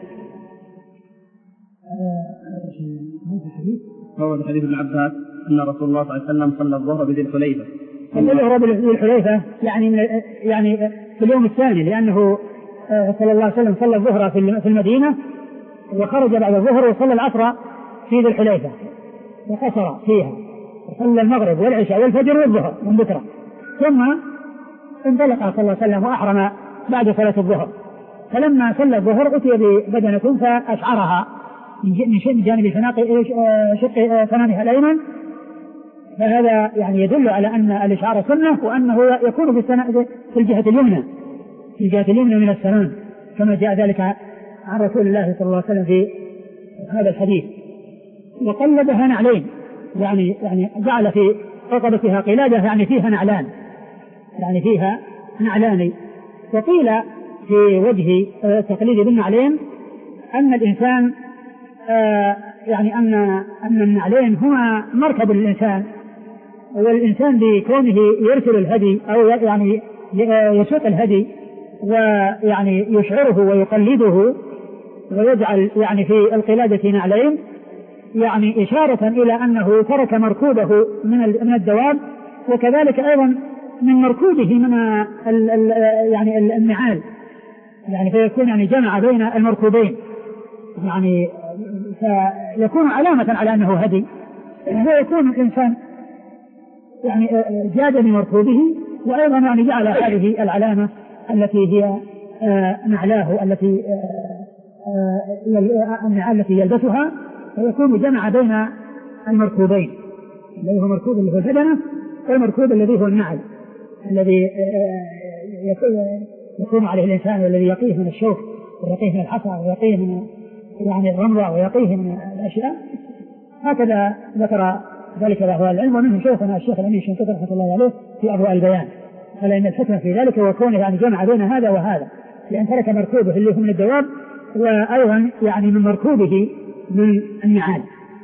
هو حديث ابن عباس أن رسول الله صلى الله عليه وسلم صلى الظهر بذي الحليفة. الظهر بذي الحليفة يعني من يعني في اليوم الثاني، لأنه صلى الله عليه وسلم صلى الظهر في المدينة وخرج بعد الظهر وصلى العصر في ذي الحليفة وقصر فيها، وصلى المغرب والعشاء والفجر والظهر من بكرة، ثم انطلق صلى الله عليه وسلم وأحرم بعد صلاة الظهر. فلما صلى الظهر أتي ببدنة فأشعرها من جانب شق ثنامها الأيمن، فهذا يعني يدل على أن الإشعار سنة، وأنه يكون في, في الجهة اليمنى في الجهة اليمنى من السنام، كما جاء ذلك عن رسول الله صلى الله عليه وسلم في هذا الحديث. وقلدها نعلين، يعني يعني جعل في رقبتها قلادة يعني فيها نعلان، يعني فيها نعلان. وقيل في وجه تقليد بالنعلين أن الإنسان آه يعني أن أن النعلين هما مركب الإنسان، والإنسان بكونه يرسل الهدي أو يعني يسوق الهدي ويعني يشعره ويقلده ويجعل يعني في القلادة نعلين، يعني إشارة إلى أنه ترك مركوبه من من الدواب، وكذلك أيضا من مركوبه من ال ال يعني النعال، يعني فيكون يعني جمع بين المركوبين، يعني فيكون علامة على أنه هدي. فيكون الإنسان يعني جاد من مركوبه، وأيضا يعني جعل هذه العلامة التي هي نعلاه التي النعال التي يلبسها، فيكون جمع بين المركوبين، الذي هو مركوب اللي هو البدنة والمركوب الذي هو النعل الذي يكون عليه الإنسان والذي يقيه من الشوك ويقيه من الحصى ويقيه من يعني الرمضة ويقيه من الأشياء. هكذا ذكر ذلك بعض العلم، ومنهم شيخنا الشيخ الأمين الشنقيطي رحمة الله عليه في أضواء البيان، قال إن الحكمة في ذلك وكونه يعني جمع بين هذا وهذا، لأن ترك مركوبه اللي هو من الدواب وأيضا يعني من مركوبه من النعال.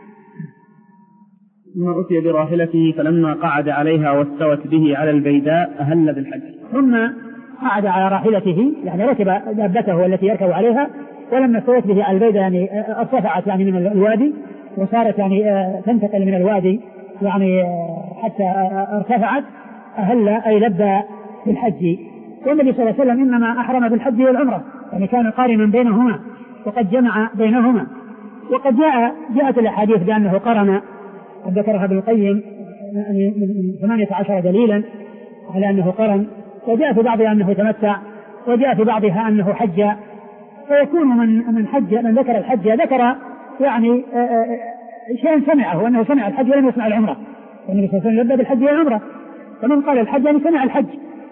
ثم أتي براحلته فلما قعد عليها واستوت به على البيداء أهل بالحج. ثم قعد على راحلته يعني ركب دابته التي يركب عليها، ولما استوت به على البيداء يعني ارتفعت يعني من الوادي وصارت يعني تنتقل من الوادي يعني حتى ارتفعت، أهل أي لبى بالحج. والنبي صلى الله عليه وسلم إنما أحرم بالحج والعمرة، يعني كان قارنا بينهما وقد جمع بينهما. وقد جاء جاءت الأحاديث بأنه قرن، قد ذكرها ابن القيم من ثمانية عشر دليلا على أنه قرن، وجاء في بعضها أنه تمتع، وجاء في بعضها أنه حج. فيكون من من حج من ذكر الحج ذكر يعني شيئا سمعه، وأنه سمع الحج ولم يسمع العمرة، والنبي صلى الله عليه وسلم لبى بالحج والعمرة. فمن قال الحج يعني سمع الحج،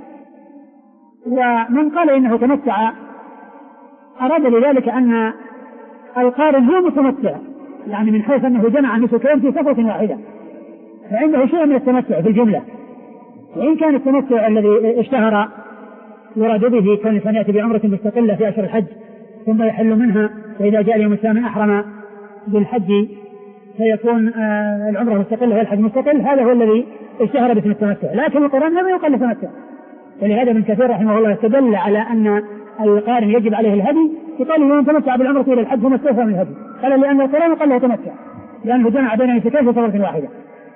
ومن قال إنه تمتع أراد لذلك أن القارن هو متمتع، يعني من حيث أنه جمع نسكين في سفرة واحدة، فعنده شيء من التمتع في الجملة. وإن كان التمتع الذي اشتهر يراد به كان الإنسان يأتي بعمرة مستقلة في أشهر الحج ثم يحل منها، وإذا جاء اليوم الثامن أحرم بالحج فيكون آه العمرة مستقلة والحج مستقل، هذا هو الذي اشتهر باسم التمتع. لكن القرآن لم يقل التمتع، ولهذا ابن كثير رحمه الله استدل على أن القارن يجب عليه الهدي يقال له من تمتع بالعمرة إلى الحج ثم استوفى من الهدي، قال لأن القرآن قال له تمتع لأنه جمع بين نسكين في سفرة واحدة.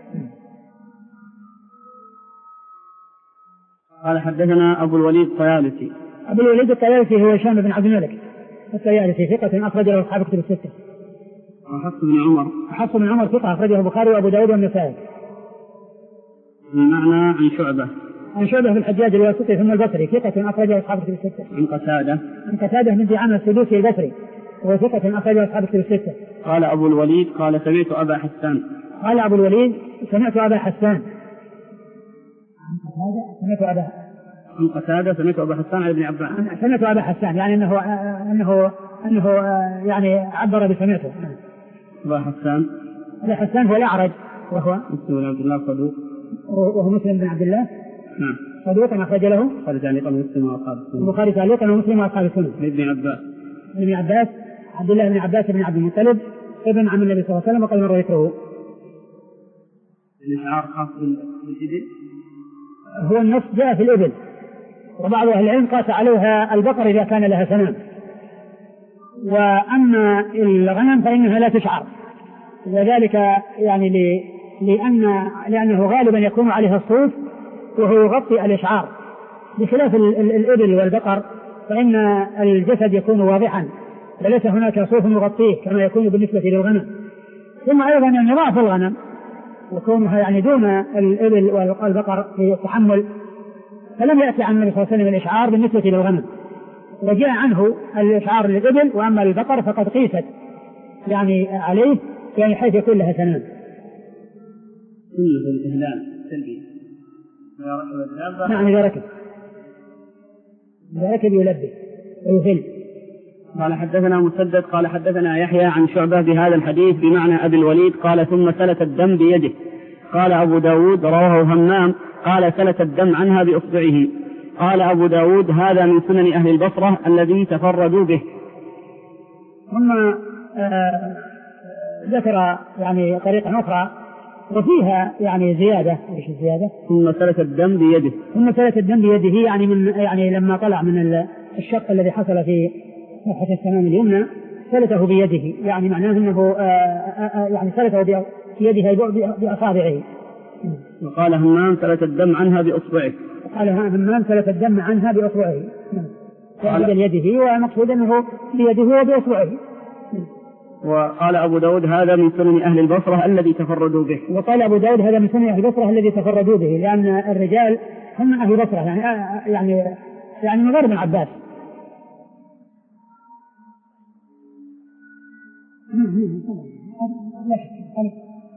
قال حدثنا أبو الوليد الطيالسي. أبو الوليد الطيالسي هو هشام بن عبد الملك الطيالسي، ثقة أخرج له أصحاب كتب الستة. وحفص بن عمر. حفص بن عمر ثقة أخرجه البخاري وأبو داود والنسائي. المعنى عن شعبة. عن شعبة بن الحجاج الواسطي ثم البصري، ثقة أخرجه أصحاب كتب الستة. عن قتادة. عن قتادة بن دعامة السدوسي البصري وهو ثقة أخرجه أصحاب كتب الستة. قال أبو الوليد قال سمعت أبا حسان. قال أبو الوليد سمعت أبا حسان. عن قتادة سمعت أبا عن قتادة سمعت أبا حسان عن ابن عباس. سمعت أبا حسان يعني أنه أنه أنه يعني عبر بسمعته. أبا حسان. أبا حسان هو الأعرج وهو مسلم بن عبد الله صدوق. وهو مسلم بن عبد الله. نعم. صدوق أخرج له. قال تعليقا مسلم وأصحاب السنة. البخاري تعليقا ومسلم وأصحاب السنة. ابن عباس. ابن عباس عبد الله بن عباس بن عبد المطلب ابن عم النبي صلى الله عليه وسلم وقد مر ذكره. الإشعار خاص بالإبل. هو النص جاء في الإبل، وبعض أهل العلم قاس عليها البقر إذا كان لها سنام، وأما الغنم فإنها لا تشعر، وذلك يعني لأن لأنه غالبا يكون عليها الصوف وهو يغطي الإشعار، بخلاف الإبل والبقر فإن الجسد يكون واضحا وليس هناك صوف يغطيه كما يكون بالنسبة للغنم. ثم أيضا يعني ضعف الغنم وكونها يعني دون الإبل والبقر في التحمل، فلم يأتي عن النبي صلى الله عليه وسلم الإشعار بالنسبة للغنم، وجاء عنه الإشعار للإبل، وأما البقر فقد قيست يعني عليه يعني حيث يكون لها سنام. سنة الإهلال سلبي. نعم إذا ركب إذا ركب يلبي ويهل. قال حدثنا مسدد قال حدثنا يحيى عن شعبة بهذا الحديث بمعنى أبي الوليد قال ثم سلت الدم بيده. قال أبو داود رواه همام قال سلت الدم عنها بإصبعه. قال أبو داود هذا من سنن أهل البصرة الذي تفردوا به. ثم آه ذكر يعني طريقة أخرى وفيها يعني زيادة. ايش الزيادة؟ ثم سلت الدم بيده. ثم سلت الدم بيده يعني من يعني لما طلع من الشق الذي حصل في ناحية السنام اليمنى سلته بيده، يعني معناه أنه آآ آآ يعني سلته بيده بأصابعه. وقال همام سلت الدم عنها بأصبعه. قال همام سلت الدم عنها بأصبعه. وعلى يده ومقصود أنه بيده وبأصبعه. وقال أبو داود هذا من سنن أهل البصرة الذي تفردوا به. وقال أبو داود هذا من سنن أهل البصرة الذي تفردوا به، لأن الرجال هم من أهل البصرة يعني يعني يعني من غير ابن عباس. لا شك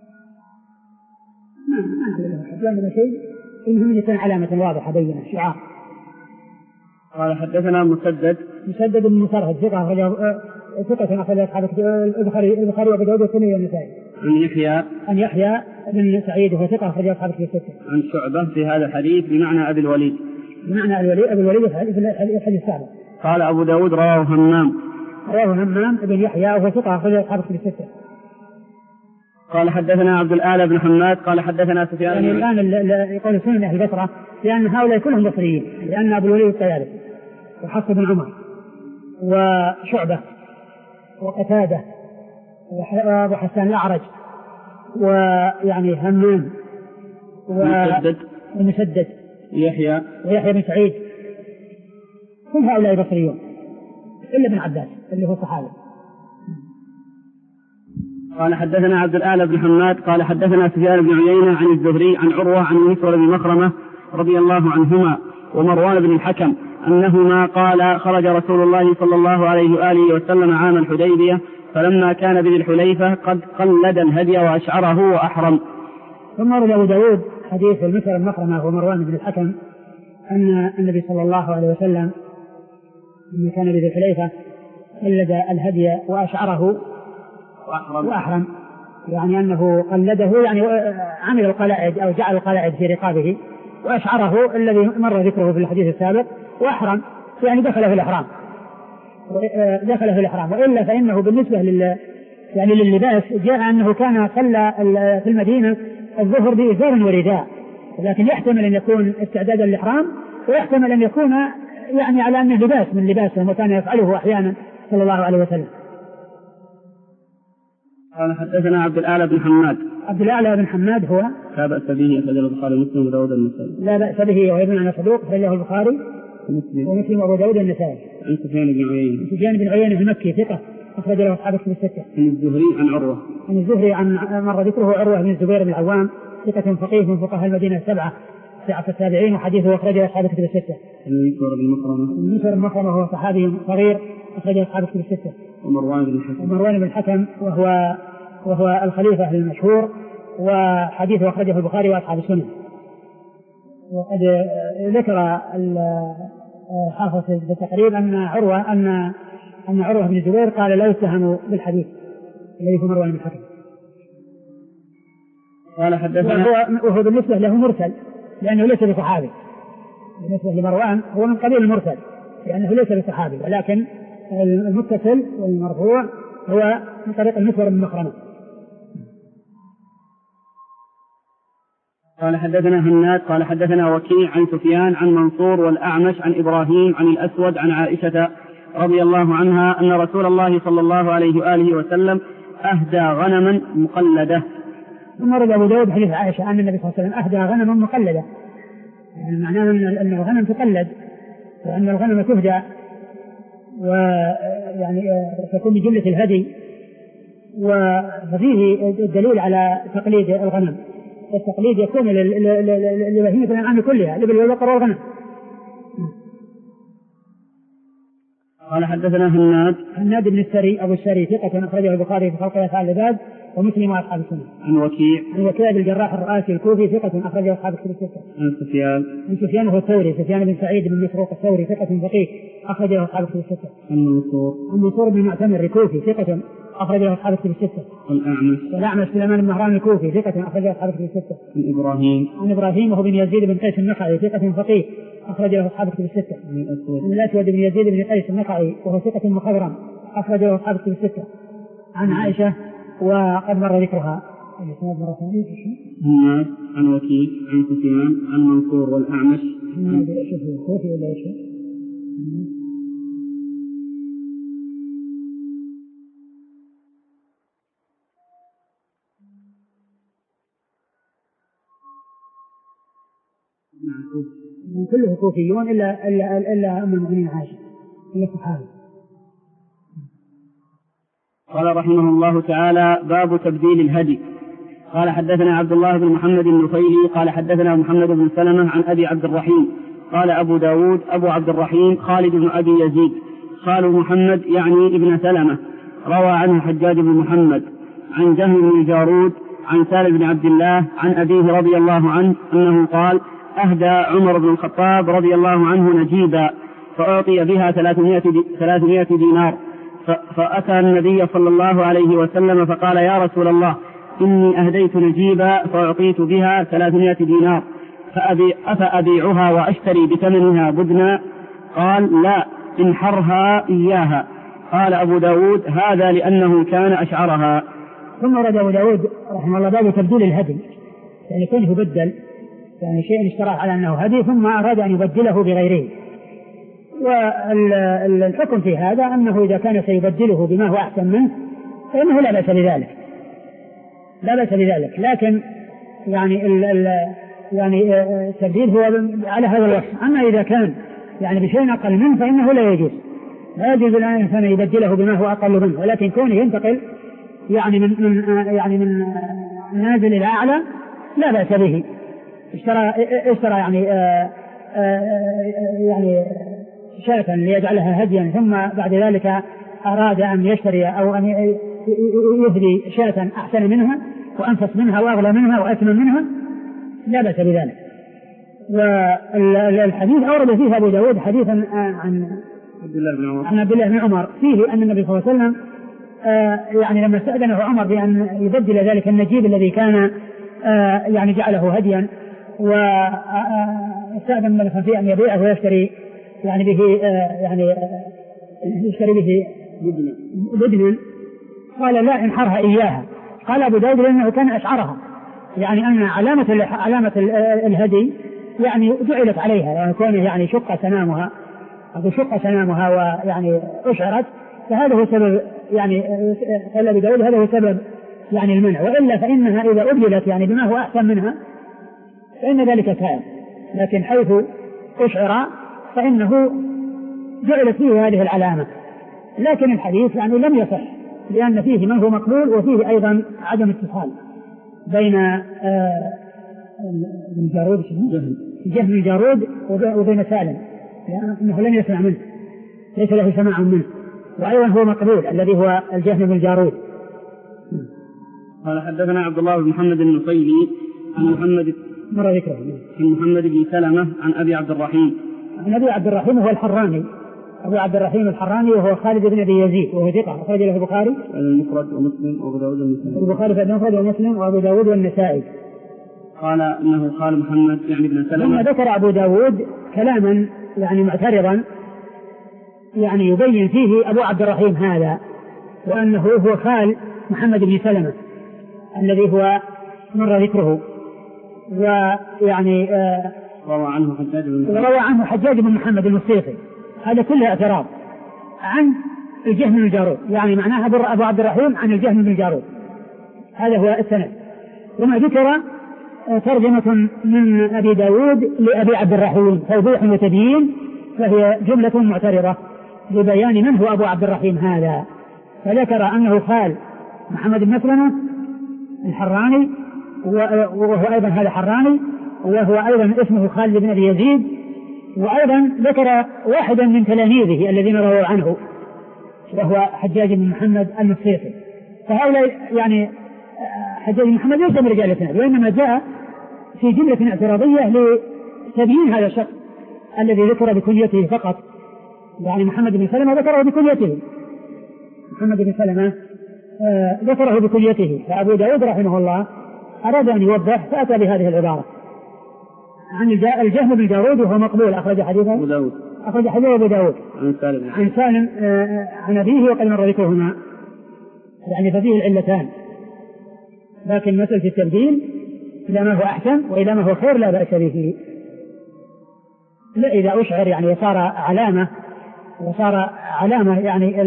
ما ما لأن شيء إنهم يكون علامة واضحة بينة شعار. قال حدثنا مسدد مسدد بن مسرهد ثقة ثقة أخرج أصحاب البخاري البخاري وأبو داود والترمذي والنسائي. عن يحيى عن يحيى بن سعيد وهو ثقة أخرج أصحاب الستة. عن شعبة في هذا الحديث بمعنى أبي الوليد. بمعنى الوليد أبي الوليد في الحديث السابق. قال أبو داود رواه همام. رواه همام بن يحيى وهو ثقة أخرج أصحاب الستة. قال حدثنا عبد الأعلى بن حماد قال حدثنا سفيان. يعني الآن يقول سنن أهل البصرة لأن هؤلاء كلهم بصريين، لأن أبو الوليد الطيالسي وحفص بن عمر وشعبة وقتادة وأبو حسان الأعرج ويعني همام ومسدد يحيى ويحيى بن سعيد كل هؤلاء بصريون إلا ابن عباس اللي هو صحابي. قال حدثنا عبد الأعلى بن حماد قال حدثنا سفيان بن عيينة عن الزهري عن عروة عن مسور بن مخرمة رضي الله عنهما ومروان بن الحكم أنهما قال خرج رسول الله صلى الله عليه وآله وسلم عام الحديبية فلما كان بذي الحليفة قد قلد الهدي وأشعره وأحرم. ثم روى أبو داود حديث المسور بن مخرمة ومروان بن الحكم أن النبي صلى الله عليه وسلم لما كان بذي الحليفة قلد الهدي وأشعره وأحرم. وأحرم يعني أنه قلده يعني عمل القلائد أو جعل القلائد في رقابه وأشعره الذي مر ذكره في الحديث السابق وأحرم يعني دخل في الإحرام دخل في الإحرام. وإلا فإنه بالنسبة لل يعني لللباس جاء أنه كان صلى في المدينة الظهر بإزار ورداء، لكن يحتمل أن يكون استعدادا للإحرام ويحتمل أن يكون يعني على أنه لباس من لباسه وكان يفعله أحيانا صلى الله عليه وسلم. قال حدثنا عبد الأعلى بن حماد. عبد الأعلى بن حماد هو لا بأس به أخرجه البخاري ومسلم وداود النسائي. لا بأس به وابن عن صدوق أخرجه البخاري ومسلم وأبو داود النسائي. عن سفيان بن عيينة. سفيان بن عيينة المكي ثقة أخرج له أصحاب الكتب الستة. عن الزهري عن عروة. عن الزهري عن مر ذكره عروة بن الزبير بن العوام ثقة فقيه من فقهاء المدينة السبعة سعة التابعين وحديثه أخرجه أصحاب الكتب الستة. عن مسور بن مخرمة. مسور بن مخرمة وهو صحابي صغير أخرجه أصحاب الكتب الستة. ومروان بن الحكم. ومروان بن الحكم وهو وهو الخليفة المشهور وحديثه أخرجه البخاري وأصحاب السنن. وقد ذكر الحافظ في التقريب أن عروة أن أن عروة بن الزبير قال لا يتهم بالحديث الذي في مروان بن الحكم. قال حدثنا وهو, وهو بالنسبة له مرسل لأنه ليس بصحابي. بالنسبة لمروان هو من قبيل المرسل لأنه ليس بصحابي، ولكن المتصل والمرفوع هو من طريق المسور بن مخرمة. قال حدثنا هناد قال حدثنا وكيع عن سفيان عن منصور والأعمش عن إبراهيم عن الأسود عن عائشة رضي الله عنها أن رسول الله صلى الله عليه وآله وسلم أهدى غنما مقلدة. ثم رد أبو داود حديث عائشة أن النبي صلى الله عليه وسلم أهدى غنما مقلدة، يعني معناه أن الغنم تقلد وأن الغنم تهدى ويعني تكون بجلة الهدي، وفيه الدليل على تقليد الغنم. التقليد يكون لبهيمة الأنعام كلها الإبل والبقر والغنم. قال حدثنا هناد هناد بن السري أبو السري ثقة أخرجه البخاري في خلق أفعال العباد ومسلم وأصحاب السنة. عن وكيع عن وكيع بن الجراح الرؤاسي الكوفي ثقة أخرجه أصحاب الكتب الستة. عن سفيان عن سفيان هو الثوري سفيان بن سعيد بن مسروق الثوري ثقة فقيه أخرجه أصحاب الكتب الستة. عن منصور عن منصور بن معتمر الكوفي ثقة أخرجه أصحاب الكتب الستة. والأعمش والأعمش سليمان بن مهران الكوفي ثقة أخرجه أصحاب الكتب الستة. عن إبراهيم عن إبراهيم وهو بن يزيد بن قيس النخعي ثقة فقيه أخرجه أصحاب الكتب الستة. عن الأسود عن الأسود بن يزيد بن قيس النخعي وهو ثقة مخضرم أخرجه أصحاب الكتب الستة. عن عائشة وقد مر ذكرها. الناس عن وكيع عن سفيان عن منصور والأعمش. كوفي ولا ايش؟ كله كوفيون إلا إلا إلا أم المؤمنين عائشة إلا الصحابة. قال رحمه الله تعالى: باب تبديل الهدي. قال حدثنا عبد الله بن محمد النفيلي قال حدثنا محمد بن سلمة عن أبي عبد الرحيم قال أبو داود أبو عبد الرحيم خالد بن أبي يزيد خال محمد يعني ابن سلمة روى عنه حجاج بن محمد عن جهم بن الجارود عن سالم بن عبد الله عن أبيه رضي الله عنه أنه قال: أهدى عمر بن الخطاب رضي الله عنه نجيبا فأعطي بها ثلاثمائة دينار، فأتى النبي صلى الله عليه وسلم فقال: يا رسول الله، إني أهديت نجيبا فأعطيت بها ثلاثمائة دينار أفأبيعها وأشتري بثمنها بدنا؟ قال: لا، انحرها إياها. قال أبو داود: هذا لأنه كان أشعرها. ثم رد أبو داود رحمه الله باب تبديل الهدي، يعني كونه بدل يعني شيء اشتراه على أنه هدي ثم أراد أن يبدله بغيره. والحكم في هذا أنه إذا كان سيبدله بما هو أحسن منه فإنه لا بأس بذلك لا بأس بذلك لكن يعني ال ال يعني التبديل هو على هذا الوصف. أما إذا كان يعني بشيء أقل منه فإنه لا يجوز لا يجوز أن الإنسان يبدله بما هو أقل منه، ولكن كونه ينتقل يعني من من يعني من نازل إلى أعلى لا بأس به. اشترى اشترى يعني آآ آآ يعني شاة ليجعلها هديا ثم بعد ذلك أراد أن يشتري أو أن يهدي شاة أحسن منها وأنفس منها وأغلى منها وأثمن منها لا بأس بذلك. والحديث أورد فيه أبو داود حديثا عن عن عبد الله بن عمر فيه أن النبي صلى الله عليه وسلم يعني لما استأذنه عمر بأن يبدل ذلك النجيب الذي كان يعني جعله هديا واستأذن ملكا فيه أن يبيعه ويشتري يعني به يعني يشتري به بدنا، قال: لا، انحرها إياها. قال أبو داود: لأنه كان أشعرها، يعني أن علامة علامة الهدي يعني جعلت عليها، يعني كونه يعني شق سنامها أو شق سنامها ويعني أشعرت، فهذا هو سبب يعني قال أبو داود هذا هو سبب يعني المنع، وإلا فإنها إذا أبدلت يعني بما هو أحسن منها فإن ذلك كان، لكن حيث أشعر فإنه جعلت فيه هذه العلامة. لكن الحديث يعني لم يصح لأن فيه من هو مقبول وفيه أيضا عدم اتصال بين الجارود جهم الجارود وبين سالم، لأنه لم يسمع منه، ليس له سماع منه، وأيضا هو مقبول الذي هو الجهم بن الجارود. قال حدثنا عبد الله بن محمد النصيري عن محمد مر ذكره عن محمد بن سلمة عن أبي عبد الرحيم عن أبي عبد الرحيم هو الحراني أبو عبد الرحيم الحراني وهو خالد بن أبي يزيد وهو ثقة أخرج له البخاري المفرد ومسلم وأبو داود والنسائي البخاري في المفرد ومسلم وأبو داود والنسائي. قال إنه قال محمد يعني بن سلمة. ثم ذكر أبو داود كلاما يعني معترضا يعني يبين فيه أبو عبد الرحيم هذا وأنه هو خال محمد بن سلمة الذي هو مر ذكره، ويعني آه روى عنه حجاج بن روى عنه حجاج بن محمد المصيفي. هذا كله اعتراض عن الجهم بن الجارود، يعني معناها أبو عبد الرحيم عن الجهم بن الجارود، هذا هو السند. وما ذكر ترجمة من أبي داود لأبي عبد الرحيم توضيح وتبيين، فهي جملة معترضة لبيان من هو أبو عبد الرحيم هذا، فذكر أنه خال محمد بن مسلمة الحراني وهو أيضا هذا حراني وهو أيضا اسمه خالد بن أبي يزيد، وأيضا ذكر واحدا من تلاميذه الذين رووا عنه وهو حجاج بن محمد المصيفي. فهؤلاء يعني حجاج بن محمد ليس من رجال الإسناد، وإنما جاء في جملة اعتراضية لتبيين هذا الشخص الذي ذكر بكنيته فقط، يعني محمد بن سلمة ذكره بكنيته، محمد بن سلمة آه ذكره بكنيته، فأبو داود رحمه الله أراد أن يوضح فأتى بهذه العبارة عن الجهم بن داود وهو مقبول، أخرج حديثه أبو داود أخرج حديثه أبو داود عن سالم عن سالم آه عن أبيه وقد مر ذكرهما، يعني ففيه العلتان، لكن مسألة التبديل إلى ما هو أحسن وإلى ما هو خير لا بأس به. لا إذا أشعر يعني وصار علامة وصار علامة يعني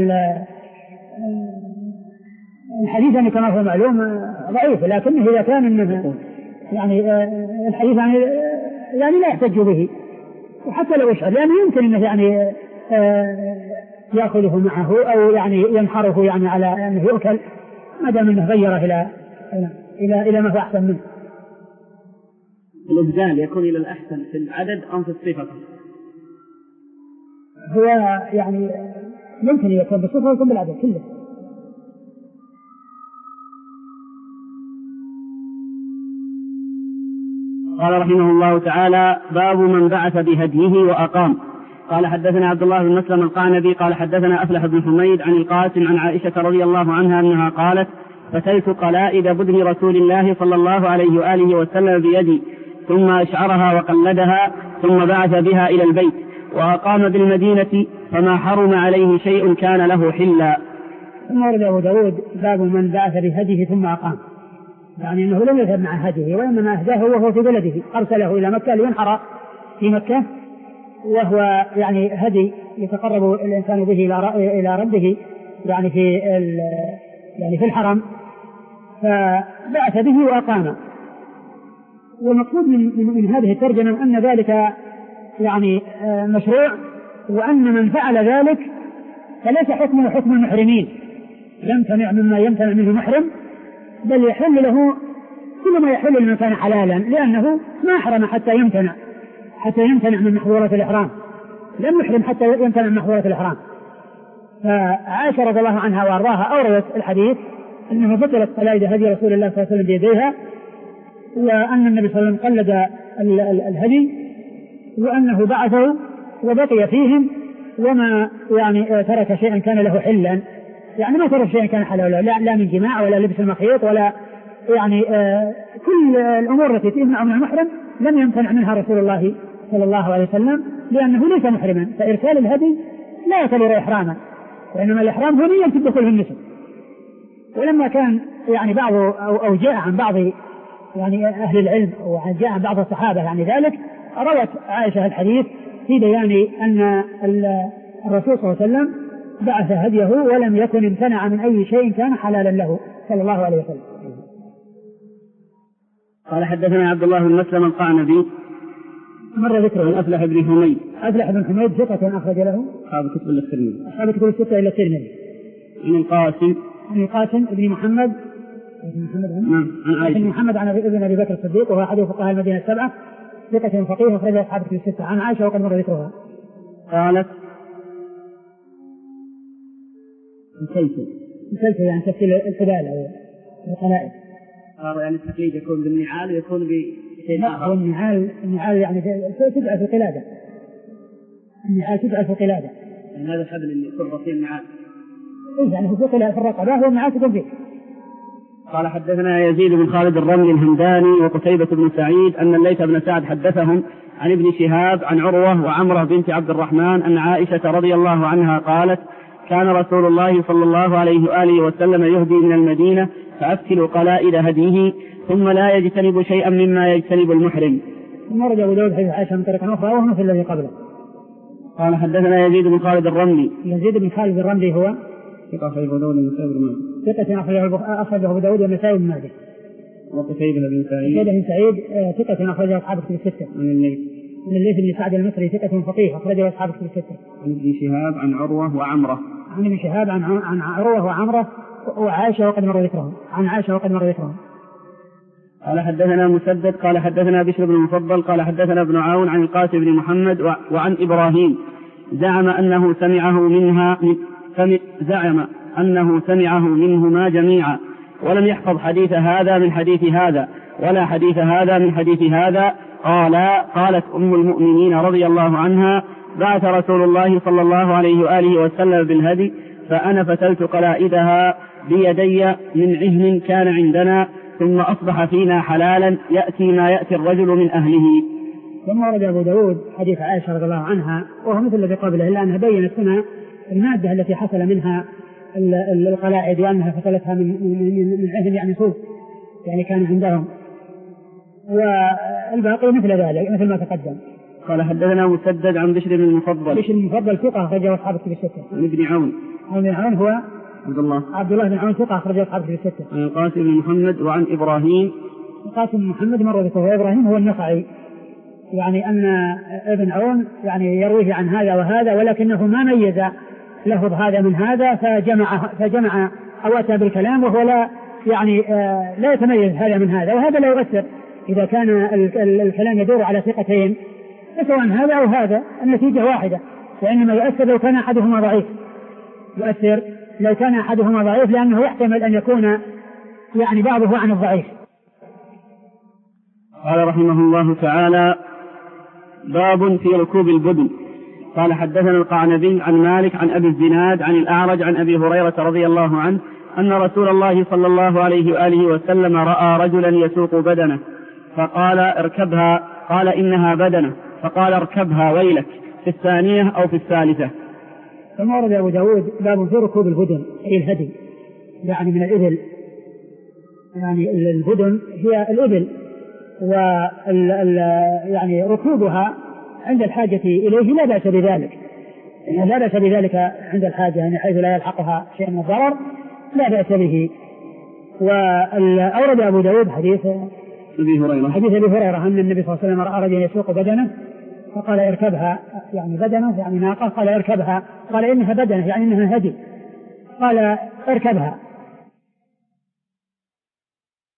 الحديث يعني كما هو معلوم ضعيف، لكنه إذا كان إنه يعني الحديث يعني, يعني لا يحتج به، وحتى لو أشعر لأنه يمكن إنه يعني يأخذه معه أو يعني ينحره يعني على أنه يؤكل ما دام أنه غيره إلى إلى إلى ما هو أحسن منه. الإبدال يكون إلى الأحسن في العدد أو في الصفة؟ هو يعني ممكن يكون بالصفة ويكون بالعدد كله. قال رحمه الله تعالى: باب من بعث بهديه وأقام. قال حدثنا عبد الله بن مسلم القعنبي قال حدثنا أفلح بن حميد عن القاسم عن عائشة رضي الله عنها أنها قالت: فتلت قلائد بدن رسول الله صلى الله عليه وآله وسلم بيدي ثم أشعرها وقلدها ثم بعث بها إلى البيت وأقام بالمدينة فما حرم عليه شيء كان له حلا. ثم ورد أبو داود باب من بعث بهديه ثم أقام، يعني أنه لم يذهب مع هديه وإنما أهداه وهو في بلده، أرسله إلى مكة لينحر في مكة، وهو يعني هدي يتقرب الإنسان به إلى ربه يعني في يعني في الحرم، فبعث به وأقام. والمقصود من, من هذه الترجمة أن ذلك يعني مشروع، وأن من فعل ذلك فليس حكمه حكم المحرمين، يمتنع مما يمتنع منه محرم، بل يحل له كل ما يحل لمن كان حلالا، لأنه ما أحرم حتى يمتنع حتى يمتنع من محظورات الإحرام، لم يحرم حتى يمتنع من محظورات الإحرام. فعائشة رضي الله عنها وأرضاها أوردت الحديث أنه فتلت قلائد هدي رسول الله صلى الله عليه وسلم بيديها، وأن النبي صلى الله عليه وسلم قلد الهدي، وأنه بعثه وبقي فيهم، وما يعني ترك شيئا كان له حلا، يعني ما ترك شيئا كان حلالا، لا, لا من جماع ولا لبس المخيط ولا يعني آه كل الأمور التي تمنع من المحرم لم يمتنع منها رسول الله صلى الله عليه وسلم، لأنه ليس محرما، فإرسال الهدي لا يعتبر إحراما، وإنما الإحرام هو نية الدخول في النسك. ولما كان يعني بعض أو, أو جاء عن بعض يعني أهل العلم وجاء عن بعض الصحابة يعني ذلك، روت عائشة الحديث في بيان أن الرسول صلى الله عليه وسلم بعث هديه ولم يكن امتنع من أي شيء كان حلالا له صلى الله عليه وسلم. قال حدثنا عبد الله بن مسلم القعنبي مر ذكره أفلح بن حميد أفلح بن حميد ثقة أخرج له أصحاب كتب الترمذي أصحاب كتب الستة إلى الترمذي. عن القاسم عن القاسم بن محمد بن محمد نعم عن عائشة بن محمد عن ابن أبي بكر الصديق وهو أحد فقهاء المدينة السبعة ثقة فقيه أخرج أصحاب كتب الستة. عن عائشة وقد مر ذكرها قالت: مسلسل مسلسل يعني تفصيل القلال أو القلائد. صار يعني التقليد يكون بالنعال ويكون بشيء آخر. لا النعال النعال يعني تدعى في القلادة، النعال تدعى في القلادة، يعني هذا الحبل اللي يكون فيه النعال يعني هو في قلادة في الرقبة هو النعال تكون فيه. قال حدثنا يزيد بن خالد الرملي الهمداني وقتيبة بن سعيد أن الليث بن سعد حدثهم عن ابن شهاب عن عروة وعمرة بنت عبد الرحمن أن عائشة رضي الله عنها قالت: كان رسول الله صلى الله عليه وآله وسلم يهدي من المدينة فأكل قلائد هديه ثم لا يجتنب شيئا مما يجتنب المحرم. ثم ورد أبو داود حديث عائشة من طريق أخرى وهو مثل الذي قبله. قال حدثنا يزيد بن خالد الرملي يزيد بن خالد الرملي هو ثقة أخرجه أبو داود والنسائي بن ماجه ثقة أخرجه أبو داود والنسائي بن ماجه. وقتيبة بن سعيد قتيبة بن سعيد ثقة أخرجه أصحاب الكتب الستة. عن الليث من الليث بن سعد المصري ثقة فقيه أخرجه أصحاب الكتب الستة. عن ابن شهاب عن عروة وعمرة عن ابن شهاب عن عن عروة وعمرة وعائشة وقد مر ذكرهم عن عائشة وقد مر ذكرهم. قال حدثنا مسدد قال حدثنا بشر بن المفضل قال حدثنا ابن عون عن القاسم بن محمد وعن إبراهيم زعم أنه سمعه منها زعم أنه سمعه منهما جميعا ولم يحفظ حديث هذا من حديث هذا ولا حديث هذا من حديث هذا. قال قالت أم المؤمنين رضي الله عنها بعث رسول الله صلى الله عليه وآله وسلم بالهدي فأنا فتلت قلائدها بيدي من عهن كان عندنا ثم أصبح فينا حلالا يأتي ما يأتي الرجل من أهله. ثم ورد أبو داود حديث عائشة رضي الله عنها وهو مثل الذي قبله إلا أنها بيّنت هنا المادة التي حصل منها القلائد وأنها فتلتها من من عهن يعني صوف يعني كان عندهم، والباقي مثل ذلك مثل ما تقدم. قال حدثنا مسدد عن بشر بن المفضل. بشر بن المفضل ثقة أخرجه أصحاب الكتب الستة. عن ابن عون. عن ابن عون هو عبد الله. عبد الله بن عون ثقة أخرجه أصحاب الكتب الستة. عن قاسم بن محمد وعن إبراهيم. قاسم بن محمد مر ذكره إبراهيم هو النخعي، يعني أن ابن عون يعني يرويه عن هذا وهذا ولكنه ما ميز لفظ هذا من هذا فجمع فجمع أو أتى بالكلام وهو لا يعني آه لا يتميز هذا من هذا، وهذا لا يؤثر إذا كان الكلام يدور على ثقتين فسواء هذا أو هذا النتيجة واحدة، وإنما يؤثر لو كان أحدهما ضعيف يؤثر لو كان أحدهما ضعيف لأنه يحتمل أن يكون يعني بعضه عن الضعيف. قال رحمه الله تعالى باب في ركوب البدن. قال حدثنا القعنبي عن مالك عن أبي الزناد عن الأعرج عن أبي هريرة رضي الله عنه أن رسول الله صلى الله عليه وآله وسلم رأى رجلا يسوق بدنه فقال اركبها، قال إنها بدنه، فقال اركبها ويلك، في الثانية أو في الثالثة. ثم ورد أبو داود باب في ركوب البدن أي الهدي يعني من الإبل، يعني البدن هي الإبل وال يعني ركوبها عند الحاجة إليه لا بأس بذلك، يعني لا بأس بذلك عند الحاجة يعني حيث لا يلحقها شيء من الضرر لا بأس به. وأورد أبو داود حديث أبي هريرة حديث أبي هريرة أن النبي صلى الله عليه وسلم رأى رجلا يسوق بدنه فقال اركبها يعني بدنه يعني ناقة، قال اركبها قال إنها بدنه يعني إنها هدي، قال اركبها